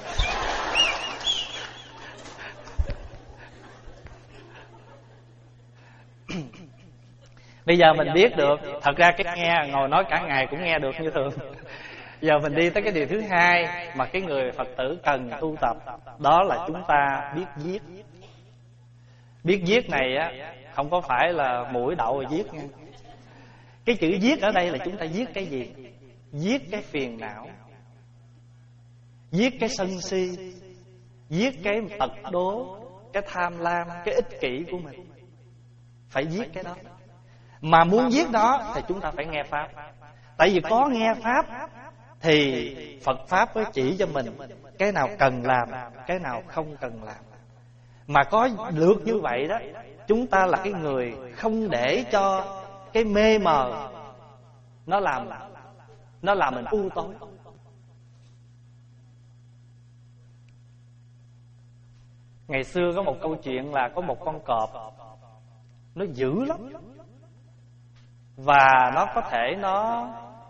Bây giờ mình biết được, thật ra cái nghe ngồi nói cả ngày cũng nghe được như thường. Giờ mình đi tới cái điều thứ hai mà cái người Phật tử cần tu tập, đó là chúng ta biết viết. Biết viết này á, không có phải là mũi đậu rồi viết nha. Cái chữ viết ở đây là chúng ta viết cái gì? Viết cái phiền não, viết cái sân si, viết cái tật đố, cái tham lam, cái ích kỷ của mình. Phải viết cái đó. Mà muốn viết đó thì chúng ta phải nghe Pháp. Tại vì có nghe Pháp thì Phật Pháp mới chỉ cho mình cái nào cần làm, cái nào không cần làm. Mà có được như vậy đó, chúng ta là cái người không để cho cái mê mờ Nó làm Nó làm mình u tối. Ngày xưa có một câu chuyện là có một con cọp, nó dữ lắm, và nó có thể nó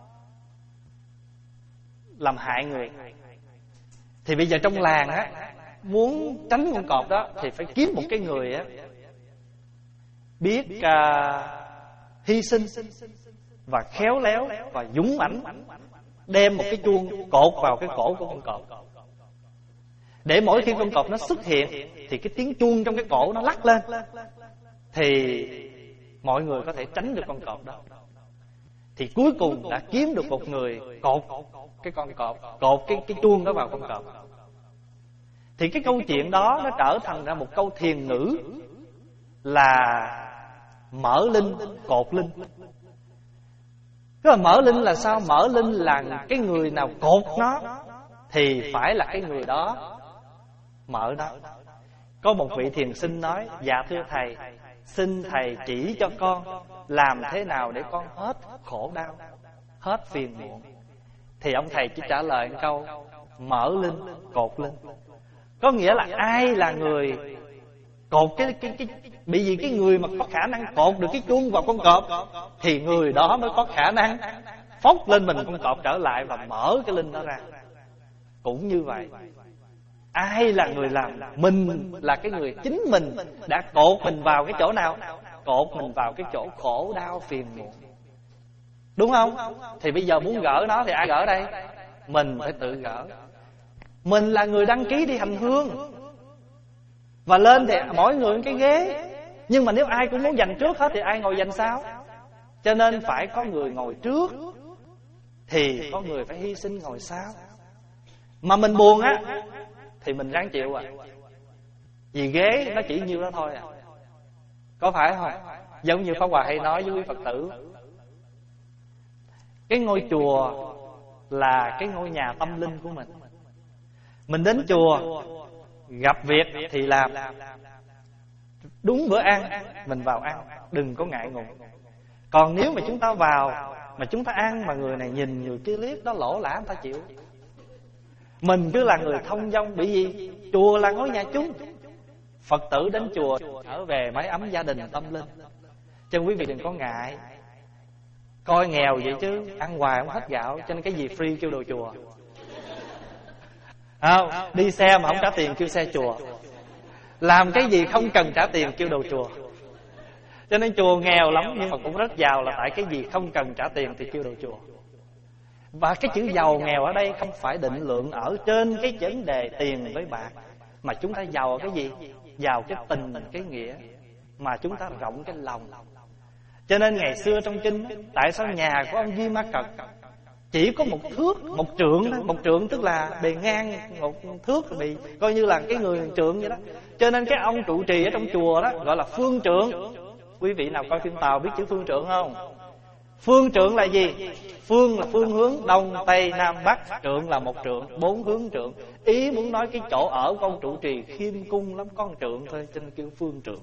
làm hại người. Thì bây giờ trong làng á, muốn tránh con cọp đó thì phải kiếm một cái người á biết uh, hy sinh và khéo léo và dũng mãnh, đem một cái chuông cột vào cái cổ của con cọp, để mỗi khi con cọp nó xuất hiện thì cái tiếng chuông trong cái cổ nó lắc lên, thì mọi người có thể tránh được con cọp đó. Thì cuối cùng đã kiếm được một người cột cái con cọp, cột cái, cái chuông đó vào con cọp. Thì cái câu chuyện đó nó trở thành ra một câu thiền ngữ là mở linh cột linh. Tức là mở linh là sao? Mở linh là cái người nào cột nó thì phải là cái người đó mở nó. Có một vị thiền sinh nói: dạ thưa thầy, xin thầy chỉ cho con làm thế nào để con hết khổ đau, hết phiền muộn. Thì ông thầy chỉ trả lời một câu: mở linh cột linh. Có nghĩa là ai là người cột cái cái cái bị gì cái người mà có khả năng cột được cái chuông vào con cọp thì người đó mới có khả năng phốc lên mình con cọp trở lại và mở cái linh đó ra. Cũng như vậy, ai là người làm? Mình là cái người chính mình đã cột mình vào cái chỗ nào? Cột mình vào cái chỗ khổ đau phiền muộn, đúng không? Thì bây giờ muốn gỡ nó thì ai gỡ đây? Mình phải tự gỡ. Mình là người đăng ký đi hành hương, và lên thì mỗi người cái ghế. Nhưng mà nếu ai cũng muốn giành trước hết thì ai ngồi giành sau? Cho nên phải có người ngồi trước thì có người phải hy sinh ngồi sau. Mà mình buồn á thì mình ráng chịu à, vì ghế nó chỉ nhiêu đó thôi à. Có phải không? Giống như Pháp Hòa hay nói với quý Phật tử, cái ngôi chùa là cái ngôi nhà tâm linh của mình. Mình đến chùa gặp việc thì làm, đúng bữa ăn mình vào ăn, đừng có ngại ngùng. Còn nếu mà chúng ta vào mà chúng ta ăn mà người này nhìn người kia liếc, đó lỗ lã người ta chịu. Mình cứ là người thông dong. Bởi vì chùa là ngôi nhà chung. Phật tử đến chùa ở về mái ấm gia đình tâm linh. Cho nên quý vị đừng có ngại. Coi nghèo vậy chứ ăn hoài không hết gạo. Cho nên cái gì free kêu đồ chùa. Không, đi xe mà không trả tiền kêu xe chùa. Làm cái gì không cần trả tiền kêu đồ chùa. Cho nên chùa nghèo lắm nhưng mà cũng rất giàu là tại cái gì không cần trả tiền thì kêu đồ chùa. Và cái chữ giàu nghèo ở đây không phải định lượng ở trên cái vấn đề tiền với bạc, mà chúng ta giàu ở cái gì? Giàu cái tình, cái nghĩa, mà chúng ta rộng cái lòng. Cho nên ngày xưa trong kinh, tại sao nhà của ông Duy Ma Cật chỉ có một thước, một trượng đó. Một trượng tức là bề ngang một thước, bị coi như là cái người trượng vậy đó. Cho nên cái ông trụ trì ở trong chùa đó gọi là phương trượng. Quý vị nào coi phim Tàu biết chữ phương trượng không? Phương trượng là gì? Phương là phương hướng đông, tây, nam, bắc. Trượng là một trượng, bốn hướng trượng. Ý muốn nói cái chỗ ở của ông trụ trì khiêm cung lắm, có một trượng thôi, cho nên kêu phương trượng.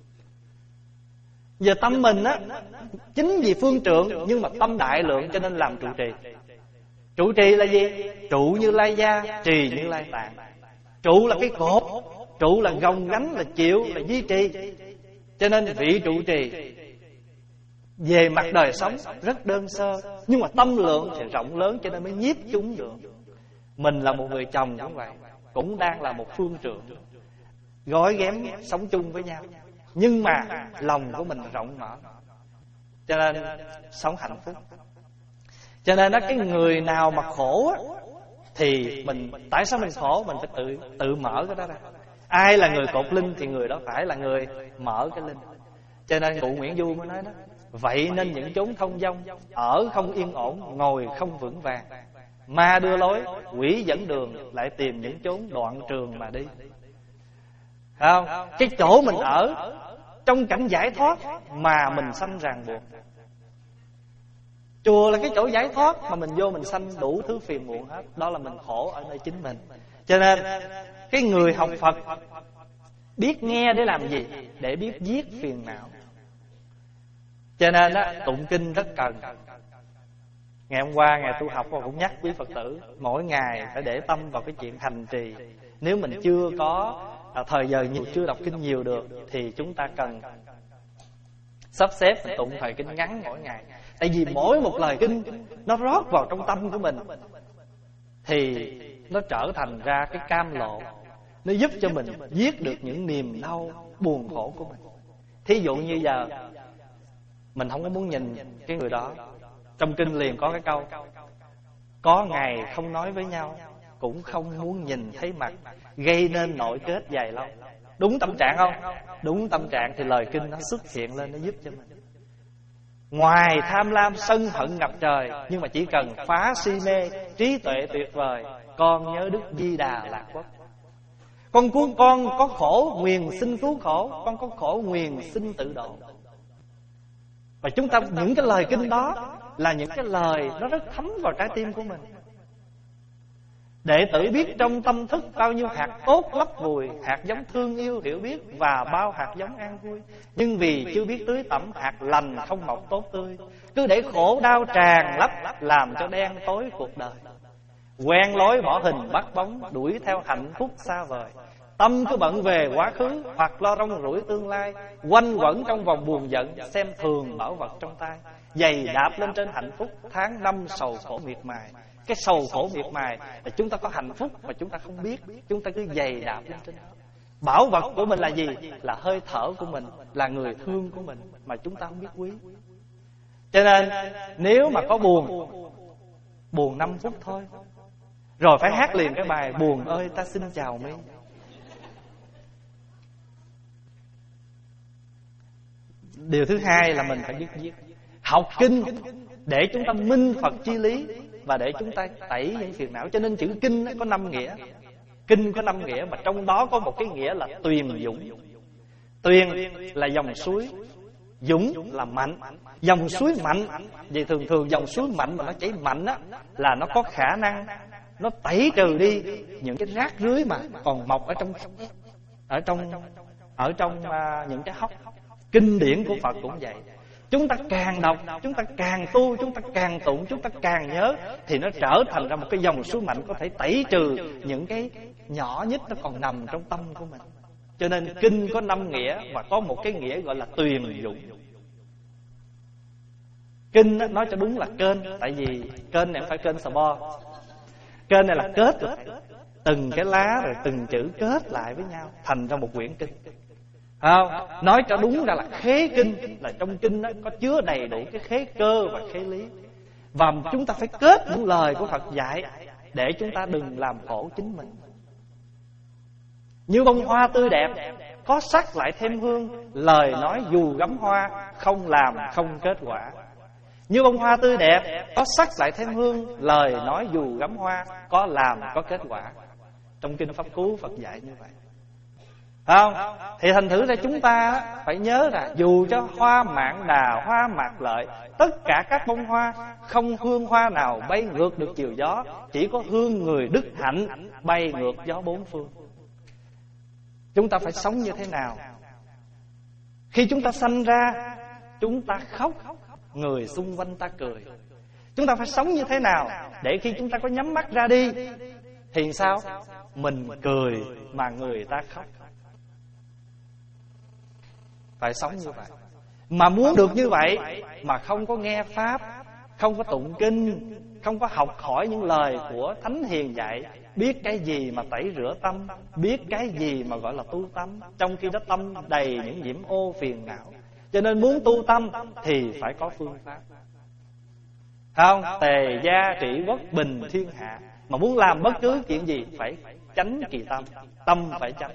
Giờ tâm mình á, chính vì phương trượng nhưng mà tâm đại lượng cho nên làm trụ trì. Trụ trì là gì? Trụ như Lai Gia, trì như Lai Tạng. Trụ là cái cột, trụ là gồng gánh, là chịu, là duy trì. Cho nên vị trụ trì về mặt đời sống rất đơn sơ, nhưng mà tâm lượng thì rộng lớn, cho nên mới nhiếp chúng được. Mình là một người chồng cũng vậy, cũng đang là một phương trượng, gói ghém sống chung với nhau, nhưng mà lòng của mình rộng mở, cho nên sống hạnh phúc. Cho nên đó, cái người nào mà khổ á, thì mình, tại sao mình khổ? Mình phải tự tự mở cái đó ra. Ai là người cột linh thì người đó phải là người mở cái linh. Cho nên cụ Nguyễn Du mới nói đó: vậy nên những chốn không dong, ở không yên ổn, ngồi không vững vàng. Ma đưa lối, quỷ dẫn đường, lại tìm những chốn đoạn trường mà đi. Không? Cái chỗ mình ở trong cảnh giải thoát mà mình sanh ràng buộc. Chùa là cái chỗ giải thoát mà mình vô mình sanh đủ thứ phiền muộn hết. Đó là mình khổ ở nơi chính mình. Cho nên cái người học Phật biết nghe để làm gì? Để biết giết phiền não. Cho nên á, tụng kinh rất cần. Ngày hôm qua ngày tu học cũng nhắc quý Phật tử mỗi ngày phải để tâm vào cái chuyện hành trì. Nếu mình chưa có à, thời giờ nhiều, chưa đọc kinh nhiều được, thì chúng ta cần sắp xếp tụng thời kinh ngắn mỗi ngày. Tại vì mỗi một lời kinh nó rót vào trong tâm của mình thì nó trở thành ra cái cam lộ. Nó giúp cho mình giết được những niềm đau buồn khổ của mình. Thí dụ như giờ mình không có muốn nhìn cái người đó, trong kinh liền có cái câu: có ngày không nói với nhau, cũng không muốn nhìn thấy mặt, gây nên nội kết dài lâu. Đúng tâm trạng không? Đúng tâm trạng thì lời kinh nó xuất hiện lên, nó giúp cho mình. Ngoài tham lam sân hận ngập trời, nhưng mà chỉ cần phá si mê, trí tuệ tuyệt vời, con nhớ Đức Di Đà lạc quốc. Con cuốn con có khổ nguyền xin cứu khổ, con có khổ nguyền xin tự độ. Và chúng ta, những cái lời kinh đó là những cái lời nó rất thấm vào trái tim của mình. Đệ tử biết trong tâm thức bao nhiêu hạt tốt lấp vùi, hạt giống thương yêu hiểu biết và bao hạt giống an vui. Nhưng vì chưa biết tưới tẩm, hạt lành không mọc tốt tươi, cứ để khổ đau tràn lấp, làm cho đen tối cuộc đời. Quen lối bỏ hình bắt bóng, đuổi theo hạnh phúc xa vời. Tâm cứ bận về quá khứ, hoặc lo rong rủi tương lai, quanh quẩn trong vòng buồn giận, xem thường bảo vật trong tay. Giày đạp lên trên hạnh phúc, tháng năm sầu khổ miệt mài. Cái sầu khổ miệt mài là chúng ta có hạnh phúc mà chúng ta không biết, chúng ta cứ giày đạp lên trên đó. Bảo vật của mình là gì? Là hơi thở của mình, là người thương của mình mà chúng ta không biết quý. Cho nên nếu mà có buồn, buồn năm phút thôi, rồi phải hát liền cái bài buồn ơi ta xin chào mi. Điều thứ hai là mình phải biết viết. Học kinh để chúng ta minh Phật chi lý và để chúng ta tẩy những phiền não. Cho nên chữ kinh có năm nghĩa. Kinh có năm nghĩa, mà trong đó có một cái nghĩa là tuyền dũng. Tuyền là dòng suối, dũng là mạnh. Dòng suối mạnh, vì thường thường dòng suối mạnh mà nó chảy mạnh á, là nó có khả năng nó tẩy trừ đi những cái rác rưới mà còn mọc ở trong ở trong ở trong uh, những cái hốc. Kinh điển của Phật cũng vậy. Chúng ta càng đọc, chúng ta càng tu, chúng ta càng tụng, chúng ta càng nhớ, thì nó trở thành ra một cái dòng sức mạnh có thể tẩy trừ những cái nhỏ nhất nó còn nằm trong tâm của mình. Cho nên kinh có năm nghĩa, và có một cái nghĩa gọi là tuyền dụng. Kinh nói cho đúng là kênh, tại vì kênh này không phải kênh sờ bo. Kênh này là kết lại, từng cái lá rồi từng chữ kết lại với nhau thành ra một quyển kinh. Không? Nói cho đúng ra là khế kinh, là trong kinh đó có chứa đầy đủ cái khế cơ và khế lý. Và chúng ta phải kết những lời của Phật dạy để chúng ta đừng làm khổ chính mình. Như bông hoa tươi đẹp, có sắc lại thêm hương, lời nói dù gắm hoa, không làm không kết quả. Như bông hoa tươi đẹp, có sắc lại thêm hương, lời nói dù gắm hoa, có làm có kết quả. Trong kinh Pháp Cú Phật dạy như vậy. Không? Thì thành thử ra chúng ta phải nhớ là dù cho hoa mạn đà, hoa mạc lợi, tất cả các bông hoa, không hương hoa nào bay ngược được chiều gió, chỉ có hương người đức hạnh bay ngược gió bốn phương. Chúng ta phải sống như thế nào? Khi chúng ta sanh ra, chúng ta khóc, người xung quanh ta cười. Chúng ta phải sống như thế nào để khi chúng ta có nhắm mắt ra đi thì sao? Mình cười mà người ta khóc. Phải sống như vậy. Mà muốn được như vậy mà không có nghe Pháp, không có tụng kinh, không có học hỏi những lời của Thánh Hiền dạy, biết cái gì mà tẩy rửa tâm, biết cái gì mà gọi là tu tâm, trong khi đó tâm đầy những nhiễm ô phiền não. Cho nên muốn tu tâm thì phải có phương pháp. Không? Tề gia trị quốc bình thiên hạ. Mà muốn làm bất cứ chuyện gì phải tránh kỳ tâm. Tâm phải tránh.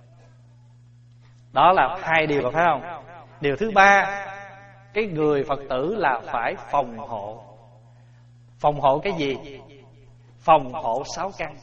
Đó là hai điều, phải không? Điều thứ ba, cái người Phật tử là phải phòng hộ. Phòng hộ cái gì? Phòng hộ sáu căn.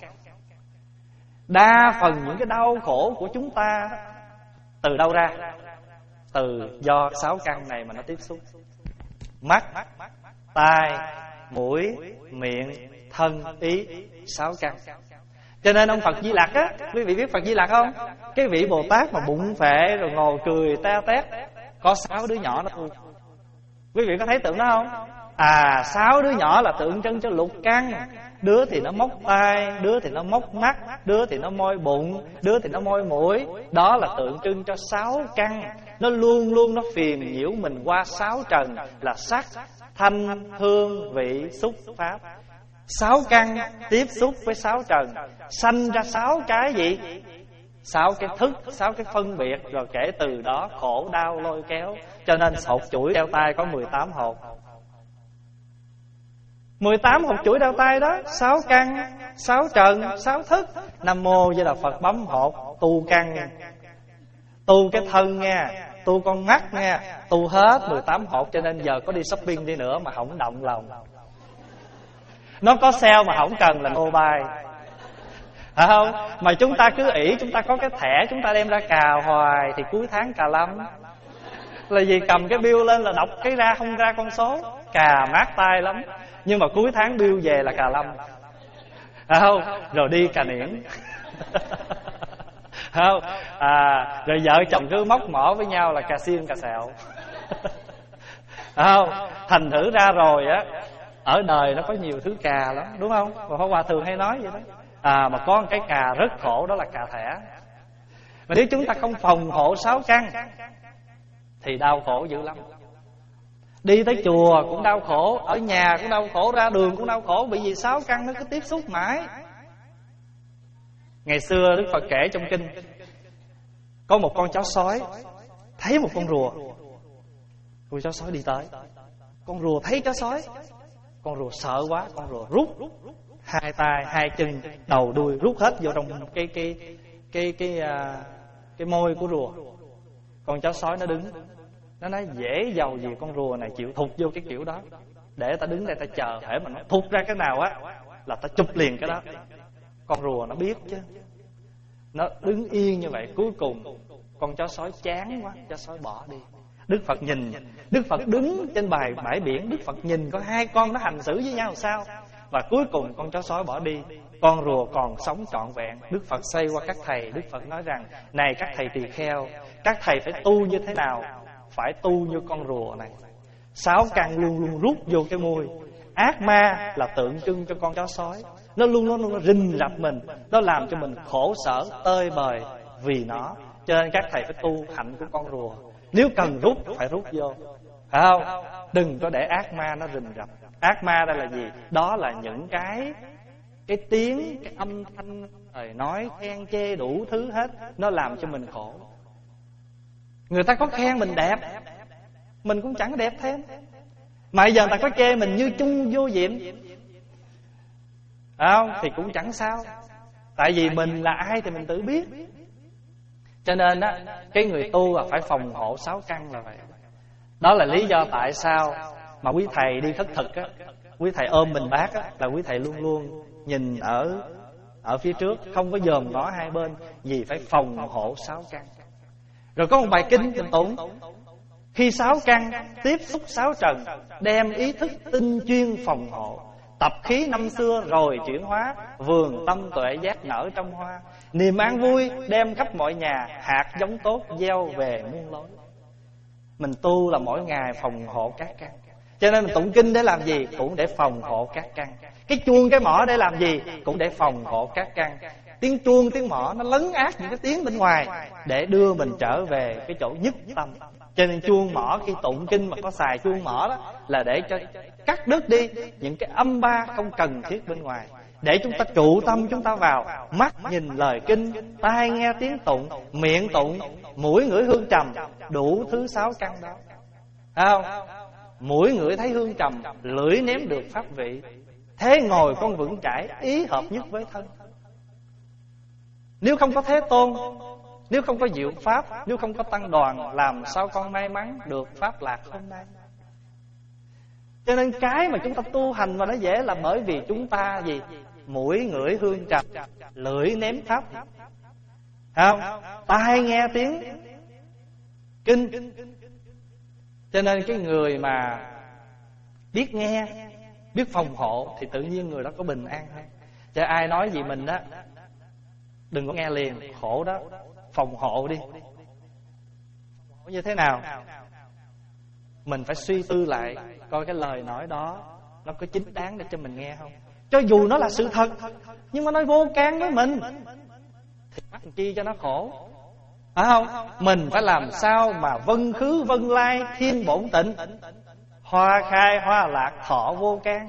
Đa phần những cái đau khổ của chúng ta từ đâu ra? Từ do sáu căn này mà nó tiếp xúc. Mắt, tai, mũi, miệng, thân, ý, sáu căn. Cho nên ông Phật Di Lặc á, quý vị biết Phật Di Lặc không? Cái vị Bồ Tát mà bụng phệ rồi ngồi cười te tét, có sáu đứa nhỏ nó tu. Quý vị có thấy tượng đó không? À, sáu đứa nhỏ là tượng trưng cho lục căn. Đứa thì nó móc tai, đứa thì nó móc mắt, đứa thì nó môi bụng, đứa thì nó môi mũi. Đó là tượng trưng cho sáu căn. Nó luôn luôn nó phiền nhiễu mình qua sáu trần là sắc, thanh, hương, vị, xúc, pháp. Sáu căn tiếp xúc với sáu trần, sanh ra sáu cái gì? Sáu cái thức, sáu cái phân biệt. Rồi kể từ đó khổ đau lôi kéo. Cho nên hột chuỗi đeo tay có mười tám hột. Mười tám hột chuỗi đeo tay đó, sáu căn, sáu trần, sáu thức. Nam mô Di Đà Phật bấm hột, tu căn, tu cái thân nha, tu con mắt nha, tu hết mười tám hột. Cho nên giờ có đi shopping đi nữa mà không động lòng. Nó có sale mà không cần là mobile, phải không? Mà chúng ta cứ ỷ chúng ta có cái thẻ, chúng ta đem ra cà hoài thì cuối tháng cà lâm. Là gì? Cầm cái bill lên là đọc cái ra không ra con số, cà mát tay lắm. Nhưng mà cuối tháng bill về là cà lâm, phải không? Rồi đi cà niễn. Không? À, rồi vợ chồng cứ móc mỏ với nhau là cà xiên cà sẹo. Không? Thành thử ra rồi á, ở đời nó có nhiều thứ cà lắm, đúng không? Và Pháp Hòa thường hay nói vậy đó. À, mà có một cái cà rất khổ, đó là cà thẻ. Mà nếu chúng ta không phòng hộ sáu căn thì đau khổ dữ lắm. Đi tới chùa cũng đau khổ, ở nhà cũng đau khổ, ra đường cũng đau khổ. Bởi vì sáu căn nó cứ tiếp xúc mãi. Ngày xưa Đức Phật kể trong kinh, có một con chó sói thấy một con rùa. Con chó sói đi tới, con rùa thấy chó sói, con rùa sợ quá, con rùa rút hai tay, hai chân, đầu đuôi rút hết vô trong cái cái cái cái cái, cái môi của rùa. Con chó sói nó đứng, nó nói dễ giàu gì con rùa này chịu thụt vô cái kiểu đó, để ta đứng đây ta chờ, hễ mà nó thụt ra cái nào á là ta chụp liền cái đó. Con rùa nó biết chứ, nó đứng yên như vậy. Cuối cùng con chó sói chán quá, chó sói bỏ đi. Đức Phật nhìn, Đức Phật đứng trên bãi bãi biển, Đức Phật nhìn có hai con nó hành xử với nhau làm sao. Và cuối cùng con chó sói bỏ đi, con rùa còn sống trọn vẹn. Đức Phật xoay qua các thầy, Đức Phật nói rằng: này các thầy tỳ kheo, các thầy phải tu như thế nào? Phải tu như con rùa này. Sáu căn luôn luôn rút vô cái môi. Ác ma là tượng trưng cho con chó sói, nó luôn nó luôn nó rình rập mình, nó làm cho mình khổ sở tơi bời vì nó. Cho nên các thầy phải tu hạnh của con rùa. Nếu cần rút phải rút vô, phải không? Đừng có để ác ma nó rình rập. Ác ma đây là gì? Đó là những cái Cái tiếng, cái âm thanh lời nói khen chê đủ thứ hết, nó làm cho mình khổ. Người ta có khen mình đẹp, mình cũng chẳng đẹp thêm. Mà bây giờ người ta có chê mình như chung vô diệm, phải không? Thì cũng chẳng sao. Tại vì mình là ai thì mình tự biết. Cho nên á, cái người tu là phải phòng hộ sáu căn là vậy. Đó là lý do tại sao mà quý thầy đi khất thực á, quý thầy ôm mình bác á, là quý thầy luôn luôn nhìn ở ở phía trước, không có dòm ngó hai bên, vì phải phòng hộ sáu căn. Rồi có một bài kinh mình tụng: khi sáu căn tiếp xúc sáu trần, đem ý thức tinh chuyên phòng hộ, tập khí năm xưa rồi chuyển hóa, vườn tâm tuệ giác nở trong hoa, niềm an vui đem khắp mọi nhà, hạt giống tốt gieo về muôn lối. Mình tu là mỗi ngày phòng hộ các căn. Cho nên mình tụng kinh để làm gì? Cũng để phòng hộ các căn. Cái chuông cái mõ để làm gì? Cũng để phòng hộ các căn. Tiếng chuông tiếng mõ nó lấn át những cái tiếng bên ngoài, để đưa mình trở về cái chỗ nhất tâm. Cho nên chuông mõ khi tụng kinh mà có xài chuông mõ đó, là để cho cắt đứt đi những cái âm ba không cần thiết bên ngoài, để chúng ta trụ tâm chúng ta vào. Mắt nhìn lời kinh, tai nghe tiếng tụng, miệng tụng, mũi ngửi hương trầm, đủ thứ sáu căn đó, thấy không? Mũi ngửi thấy hương trầm, lưỡi nếm được pháp vị, thế ngồi con vững chãi, ý hợp nhất với thân. Nếu không có Thế Tôn, nếu không có diệu pháp, nếu không có tăng đoàn, làm sao con may mắn được pháp lạc hôm nay? Cho nên cái mà chúng ta tu hành mà nó dễ là bởi vì chúng ta gì? Mũi ngửi hương trầm, lưỡi nếm pháp, không? Tai nghe tiếng kinh. Cho nên cái người mà biết nghe, biết phòng hộ thì tự nhiên người đó có bình an hơn. Cho ai nói gì mình đó, đừng có nghe liền, khổ đó. Phòng hộ đi. Phòng hộ như thế nào? Mình phải suy tư lại, coi cái lời nói đó nó có chính đáng để cho mình nghe không. Cho dù nó là sự thật, nhưng mà nó vô can với mình thì mắc chi cho nó khổ, phải không? Mình phải làm sao mà vân khứ vân lai thiên bổn tịnh, hoa khai hoa lạc thọ vô can.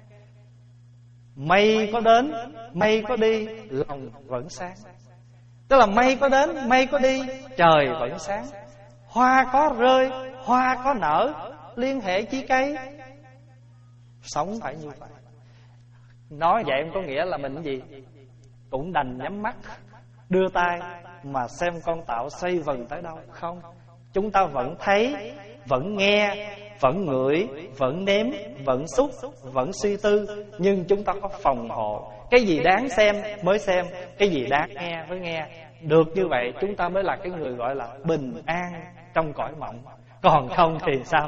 Mây có đến, mây có đi, lòng vẫn sáng. Tức là mây có đến, mây có đi, trời vẫn sáng. Hoa có rơi, hoa có nở, liên hệ chí cây. Sống phải như vậy. Nói vậy em có nghĩa là mình gì? Cũng đành nhắm mắt, đưa tay mà xem con tạo xoay vần tới đâu. Không, chúng ta vẫn thấy, vẫn nghe, vẫn ngửi, vẫn nếm, vẫn xúc, vẫn suy tư. Nhưng chúng ta có phòng hộ. Cái gì đáng xem mới xem, cái gì đáng nghe mới nghe. Được như vậy chúng ta mới là cái người gọi là bình an trong cõi mộng. Còn không thì sao?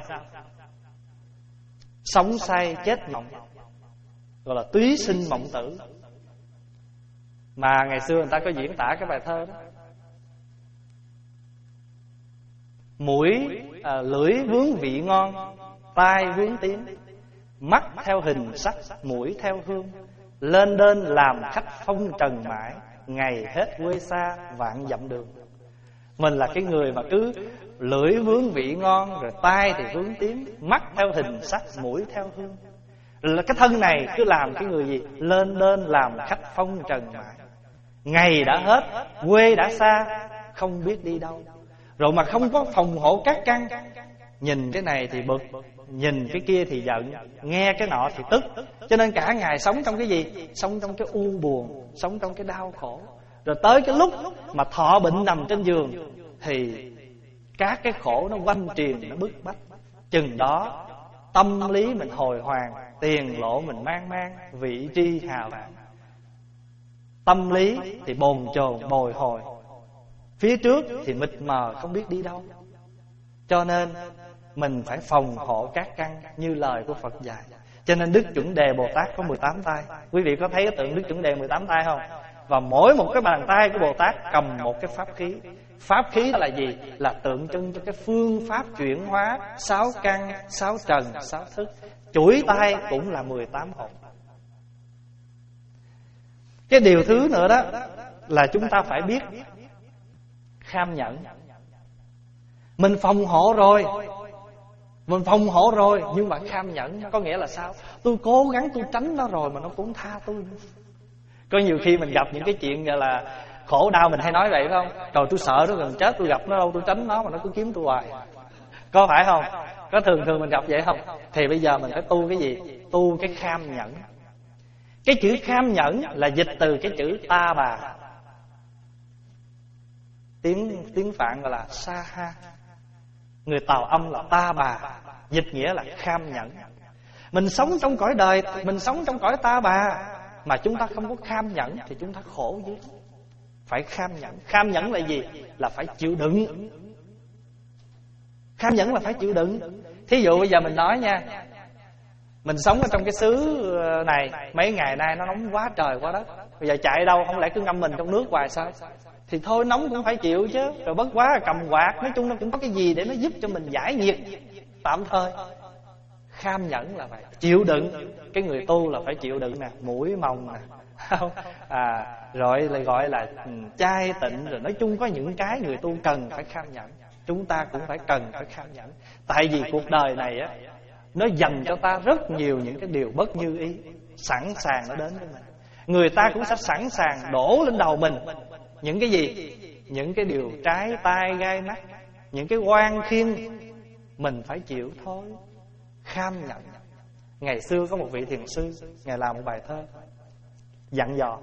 Sống say chết mộng, gọi là túy sinh mộng tử. Mà ngày xưa người ta có diễn tả cái bài thơ đó: mũi à, lưỡi vướng vị ngon, tai vướng tiếng, mắt theo hình sắc, mũi theo hương, lên đên làm khách phong trần mãi, ngày hết quê xa vạn dặm đường. Mình là cái người mà cứ lưỡi vướng vị ngon, rồi tai thì vướng tiếng, mắt theo hình sắc, mũi theo hương. Là cái thân này cứ làm cái người gì? Lên đên làm khách phong trần mãi, ngày đã hết, quê đã xa, không biết đi đâu. Rồi mà không có phòng hộ các căn, nhìn cái này thì bực, nhìn cái kia thì giận, nghe cái nọ thì tức. Cho nên cả ngày sống trong cái gì? Sống trong cái u buồn, sống trong cái đau khổ. Rồi tới cái lúc mà thọ bệnh nằm trên giường thì các cái khổ nó quanh triền, nó bức bách. Chừng đó tâm lý mình hồi hoàng, tiền lộ mình mang mang, vị tri hào vạn. Tâm lý thì bồn chồn bồi hồi, phía trước thì mịt mờ không biết đi đâu. Cho nên mình phải phòng hộ các căn như lời của Phật dạy. Cho nên Đức Chuẩn Đề Bồ Tát có mười tám tay. Quý vị có thấy cái tượng Đức Chuẩn Đề mười tám tay không? Và mỗi một cái bàn tay của Bồ Tát cầm một cái pháp khí. Pháp khí là gì? Là tượng trưng cho cái phương pháp chuyển hóa sáu căn, sáu trần, sáu thức. Chuỗi tay cũng là mười tám hồn. Cái điều thứ nữa đó là chúng ta phải biết kham nhẫn. Mình phòng hộ rồi, mình phòng hộ rồi, nhưng mà kham nhẫn có nghĩa là sao? Tôi cố gắng tôi tránh nó rồi mà nó cũng tha tôi. Có nhiều khi mình gặp những cái chuyện gọi là khổ đau, mình hay nói vậy phải không? Rồi tôi sợ nó gần chết, tôi gặp nó đâu, tôi tránh nó mà nó cứ kiếm tôi hoài. Có phải không? Có thường thường mình gặp vậy không? Thì bây giờ mình phải tu cái gì? Tu cái kham nhẫn. Cái chữ kham nhẫn là dịch từ cái chữ ta bà. Tiếng tiếng Phạn gọi là sa ha. Người Tàu âm là ta bà, dịch nghĩa là kham nhẫn. Mình sống trong cõi đời, mình sống trong cõi ta bà mà chúng ta không có kham nhẫn thì chúng ta khổ dữ. Phải kham nhẫn. Kham nhẫn là gì? Là phải chịu đựng. Kham nhẫn là phải chịu đựng. Thí dụ bây giờ mình nói nha, mình sống ở trong cái xứ này mấy ngày nay nó nóng quá trời quá đất. Bây giờ chạy đâu không lẽ cứ ngâm mình trong nước hoài sao? Thì thôi nóng cũng phải chịu chứ. Rồi bất quá cầm quạt, nói chung nó cũng có cái gì để nó giúp cho mình giải nhiệt tạm thời. Kham nhẫn là phải chịu đựng. Cái người tu là phải chịu đựng nè, mũi mồng nè, à, rồi lại gọi là chai tịnh. Rồi nói chung có những cái người tu cần phải kham nhẫn. Chúng ta cũng phải cần phải kham nhẫn. Tại vì cuộc đời này á, nó dành cho ta rất nhiều những cái điều bất như ý, sẵn sàng nó đến với mình. Người ta cũng sẽ sẵn sàng đổ lên đầu mình những cái gì? Những cái điều trái tai gai mắt, những cái oan khiên. Mình phải chịu thôi. Kham nhẫn. Ngày xưa có một vị thiền sư, ngài làm một bài thơ dặn dò: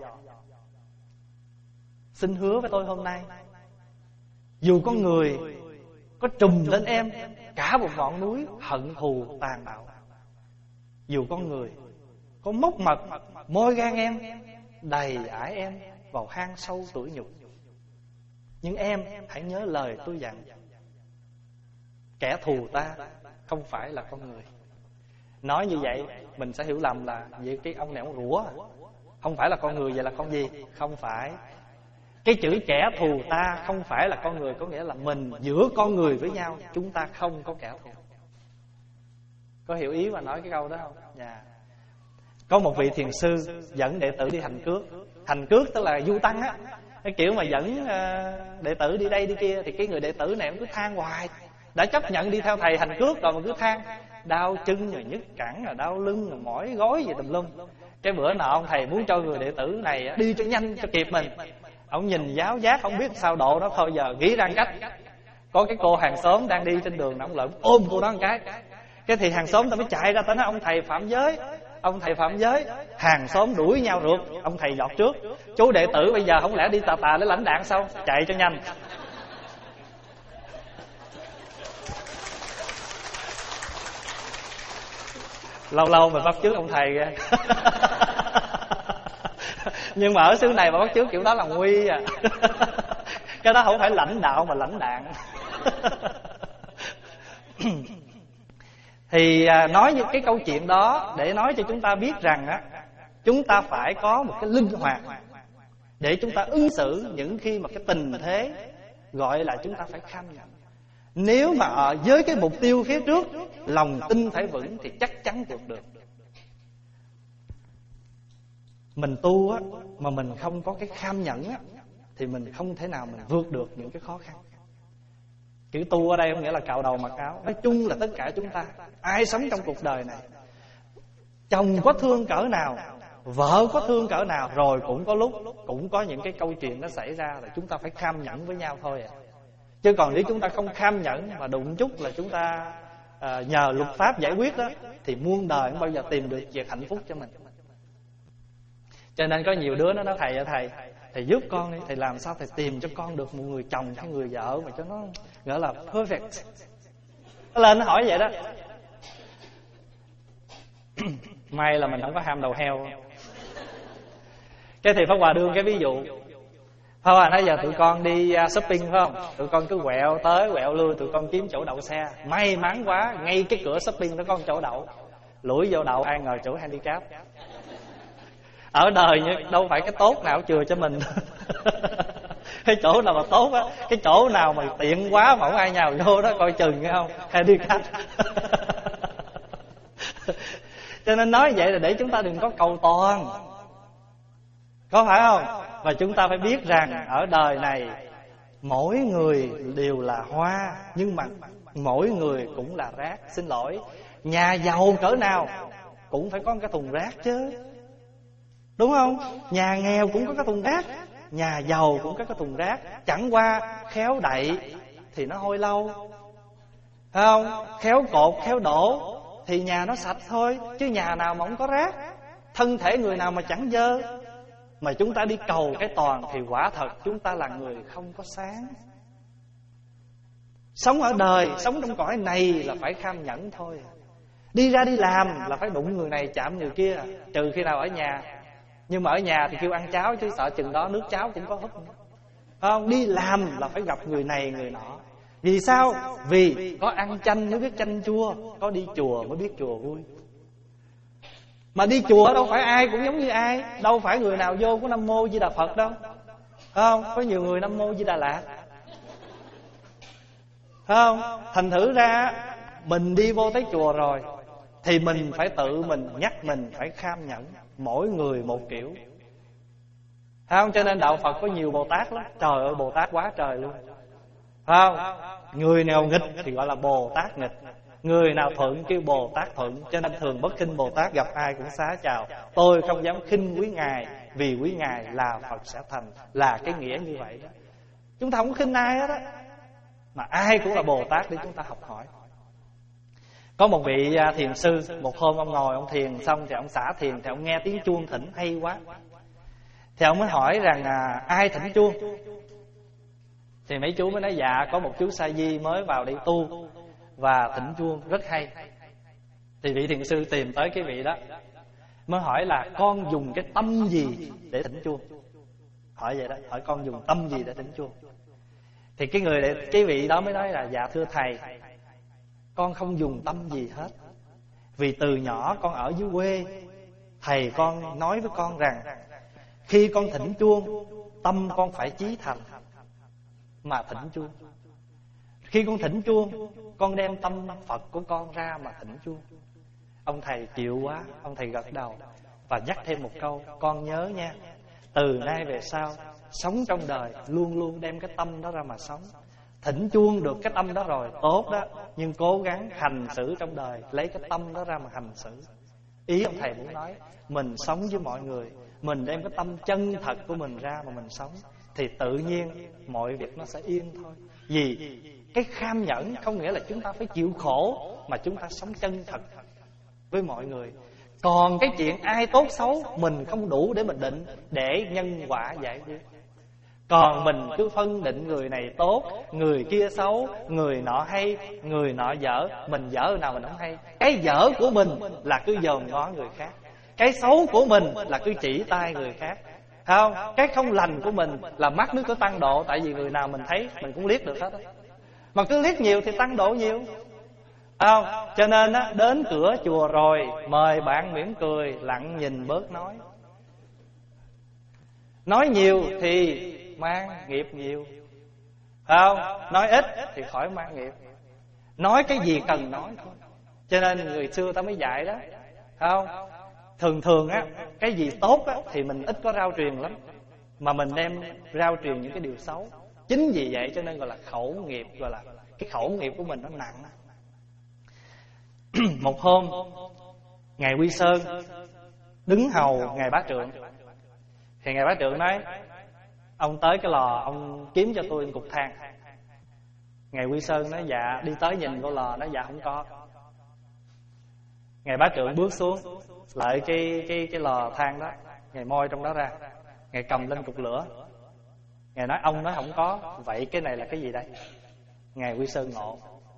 xin hứa với tôi hôm nay, dù con người có trùm lên em cả một ngọn núi hận thù tàn bạo, dù con người có móc mật môi gan em, đầy ải em vào hang sâu tủi nhục, nhưng em hãy nhớ lời tôi dặn: kẻ thù ta không phải là con người. Nói như vậy mình sẽ hiểu lầm là vậy cái ông này ông rủa, không phải là con người, vậy là con gì? Không phải. Cái chữ kẻ thù ta không phải là con người, có nghĩa là mình giữa con người với nhau chúng ta không có kẻ thù. Có hiểu ý mà nói cái câu đó không? Yeah. Có một vị thiền sư dẫn đệ tử đi hành cước. Hành cước tức là du tăng á, cái kiểu mà dẫn đệ tử đi đây đi kia. Thì cái người đệ tử này cũng cứ than hoài. Đã chấp nhận đi theo thầy hành cước rồi mà cứ than đau chân rồi nhức cẳng rồi đau lưng rồi mỏi gối gì tùm lum. Cái bữa nọ ông thầy muốn cho người đệ tử này đi cho nhanh cho kịp mình. Ông nhìn giáo giác không biết sao độ đó, thôi giờ nghĩ ra cách. Có cái cô hàng xóm đang đi trên đường, ông lợm ôm cô đó một cái. Cái thì hàng xóm ta mới chạy ra tới nói: ông thầy phạm giới, ông thầy phạm giới. Hàng xóm đuổi nhau rượt, ông thầy giọt trước. Chú đệ tử bây giờ không lẽ đi tà tà để lãnh đạn sao? Chạy cho nhanh. Lâu lâu mình bắt chước ông thầy kìa. Nhưng mà ở xứ này mà bắt chước kiểu đó là nguy à. Cái đó không phải lãnh đạo mà lãnh đạn. Thì nói những cái câu chuyện đó để nói cho chúng ta biết rằng á, chúng ta phải có một cái linh hoạt để chúng ta ứng xử những khi mà cái tình thế gọi là chúng ta phải kham nhẫn. Nếu mà ở với cái mục tiêu phía trước, lòng tin phải vững thì chắc chắn vượt được. Mình tu á mà mình không có cái kham nhẫn á thì mình không thể nào mình vượt được những cái khó khăn. Chữ tu ở đây không nghĩa là cạo đầu mặc áo. Nói chung là tất cả chúng ta, ai sống trong cuộc đời này, chồng có thương cỡ nào, vợ có thương cỡ nào, rồi cũng có lúc cũng có những cái câu chuyện nó xảy ra là chúng ta phải kham nhẫn với nhau thôi à. Chứ còn nếu chúng ta không kham nhẫn mà đụng chút là chúng ta à, nhờ luật pháp giải quyết đó, thì muôn đời không bao giờ tìm được việc hạnh phúc cho mình. Cho nên có nhiều đứa nó nói: thầy ơi thầy, thầy giúp con đi, thầy làm sao thầy tìm cho con được một người chồng hay người vợ mà cho nó gọi là perfect. Nó lên nó hỏi vậy đó. May là mình không có ham đầu heo. Cái thì Pháp Hòa đương cái ví dụ. Pháp Hòa nói giờ tụi con đi shopping phải không? Tụi con cứ quẹo tới quẹo lui, tụi con kiếm chỗ đậu xe. May mắn quá, ngay cái cửa shopping nó có một chỗ đậu. Lủi vô đậu, ai ngờ chỗ handicap. Ở đời đâu phải cái tốt nào chừa cho mình. Cái chỗ nào mà tốt á, cái chỗ nào mà tiện quá mà không ai nhào vô đó coi chừng nghe không, hay đi khách. Cho nên nói vậy là để chúng ta đừng có cầu toàn, có phải không? Và chúng ta phải biết rằng ở đời này mỗi người đều là hoa, nhưng mà mỗi người cũng là rác. Xin lỗi, nhà giàu cỡ nào cũng phải có cái thùng rác chứ, đúng không? Nhà nghèo cũng có cái thùng rác, nhà giàu cũng có cái thùng rác. Chẳng qua khéo đậy thì nó hôi lâu, phải không? Khéo cột, khéo đổ thì nhà nó sạch thôi. Chứ nhà nào mà không có rác, thân thể người nào mà chẳng dơ, mà chúng ta đi cầu cái toàn thì quả thật chúng ta là người không có sáng. Sống ở đời, sống trong cõi này là phải kham nhẫn thôi. Đi ra đi làm là phải đụng người này chạm người kia, trừ khi nào ở nhà. Nhưng mà ở nhà thì kêu ăn cháo chứ sợ chừng đó nước cháo cũng có húp, không? Đi làm là phải gặp người này người nọ. Vì sao? Vì có ăn chanh mới biết chanh chua, có đi chùa mới biết chùa vui. Mà đi chùa đâu phải ai cũng giống như ai, đâu phải người nào vô có Nam Mô Di Đà Phật đâu, không? Có nhiều người Nam Mô Di Đà Lạt, không? Thành thử ra mình đi vô tới chùa rồi thì mình phải tự mình nhắc mình phải kham nhẫn. Mỗi người một kiểu, không? Cho nên đạo Phật có nhiều Bồ Tát lắm. Trời ơi, Bồ Tát quá trời luôn, không? Người nào nghịch thì gọi là Bồ Tát nghịch, người nào thuận kêu Bồ Tát thuận. Cho nên thường bất khinh Bồ Tát, gặp ai cũng xá chào. Tôi không dám khinh quý Ngài, vì quý Ngài là Phật sẽ thành, là cái nghĩa như vậy đó. Chúng ta không khinh ai hết á, mà ai cũng là Bồ Tát để chúng ta học hỏi. Có một vị thiền sư, một hôm ông ngồi ông thiền xong thì ông xả thiền, thì ông nghe tiếng chuông thỉnh hay quá, thì ông mới hỏi rằng à, ai thỉnh chuông? Thì mấy chú mới nói dạ có một chú sa di mới vào đây tu và thỉnh chuông rất hay. Thì vị thiền sư tìm tới cái vị đó, mới hỏi là con dùng cái tâm gì để thỉnh chuông? Hỏi vậy đó, hỏi con dùng tâm gì để thỉnh chuông? Thì cái người cái vị đó mới nói là dạ thưa thầy, con không dùng tâm gì hết. Vì từ nhỏ con ở dưới quê, thầy con nói với con rằng khi con thỉnh chuông, tâm con phải chí thành mà thỉnh chuông. Khi con thỉnh chuông, con đem tâm Phật của con ra mà thỉnh chuông. Ông thầy chịu quá, ông thầy gật đầu và nhắc thêm một câu: con nhớ nha, từ nay về sau sống trong đời luôn luôn đem cái tâm đó ra mà sống. Thỉnh chuông được cái tâm đó rồi tốt đó, nhưng cố gắng hành xử trong đời lấy cái tâm đó ra mà hành xử. Ý ông thầy muốn nói, mình sống với mọi người, mình đem cái tâm chân thật của mình ra mà mình sống, thì tự nhiên mọi việc nó sẽ yên thôi. Vì cái kham nhẫn không nghĩa là chúng ta phải chịu khổ, mà chúng ta sống chân thật với mọi người. Còn cái chuyện ai tốt xấu mình không đủ để mình định, để nhân quả giải quyết. Còn mình cứ phân định người này tốt, người kia xấu, người nọ hay, người nọ dở. Mình dở nào mình không hay. Cái dở của mình là cứ dòm ngó người khác, cái xấu của mình là cứ chỉ tay người khác, không? Cái không lành của mình là mắt nước có tăng độ. Tại vì người nào mình thấy mình cũng liếc được hết. Mà cứ liếc nhiều thì tăng độ nhiều, không? Cho nên á, đến cửa chùa rồi mời bạn mỉm cười, lặng nhìn bớt nói. Nói nhiều thì mang nghiệp nhiều, không? Nói ít thì khỏi mang nghiệp. Nói cái gì cần nói thôi. Cho nên người xưa ta mới dạy đó, không? Thường thường á, cái gì tốt á thì mình ít có rao truyền lắm, mà mình đem rao truyền những cái điều xấu. Chính vì vậy cho nên gọi là khẩu nghiệp, gọi là cái khẩu nghiệp của mình nó nặng. Một hôm ngài Quy Sơn đứng hầu ngài Bá Trượng, thì ngài Bá Trượng nói: ông tới cái lò ông kiếm cho tôi cục than. Ngài Quy Sơn nói: dạ. Đi tới nhìn vô lò, nói: dạ không có. Ngài Bá Trượng bước xuống lại cái cái cái lò than đó, ngài moi trong đó ra, ngài cầm lên cục lửa. Ngài nói: ông nói không có, vậy cái này là cái gì đây? Ngài Quy Sơn ngộ.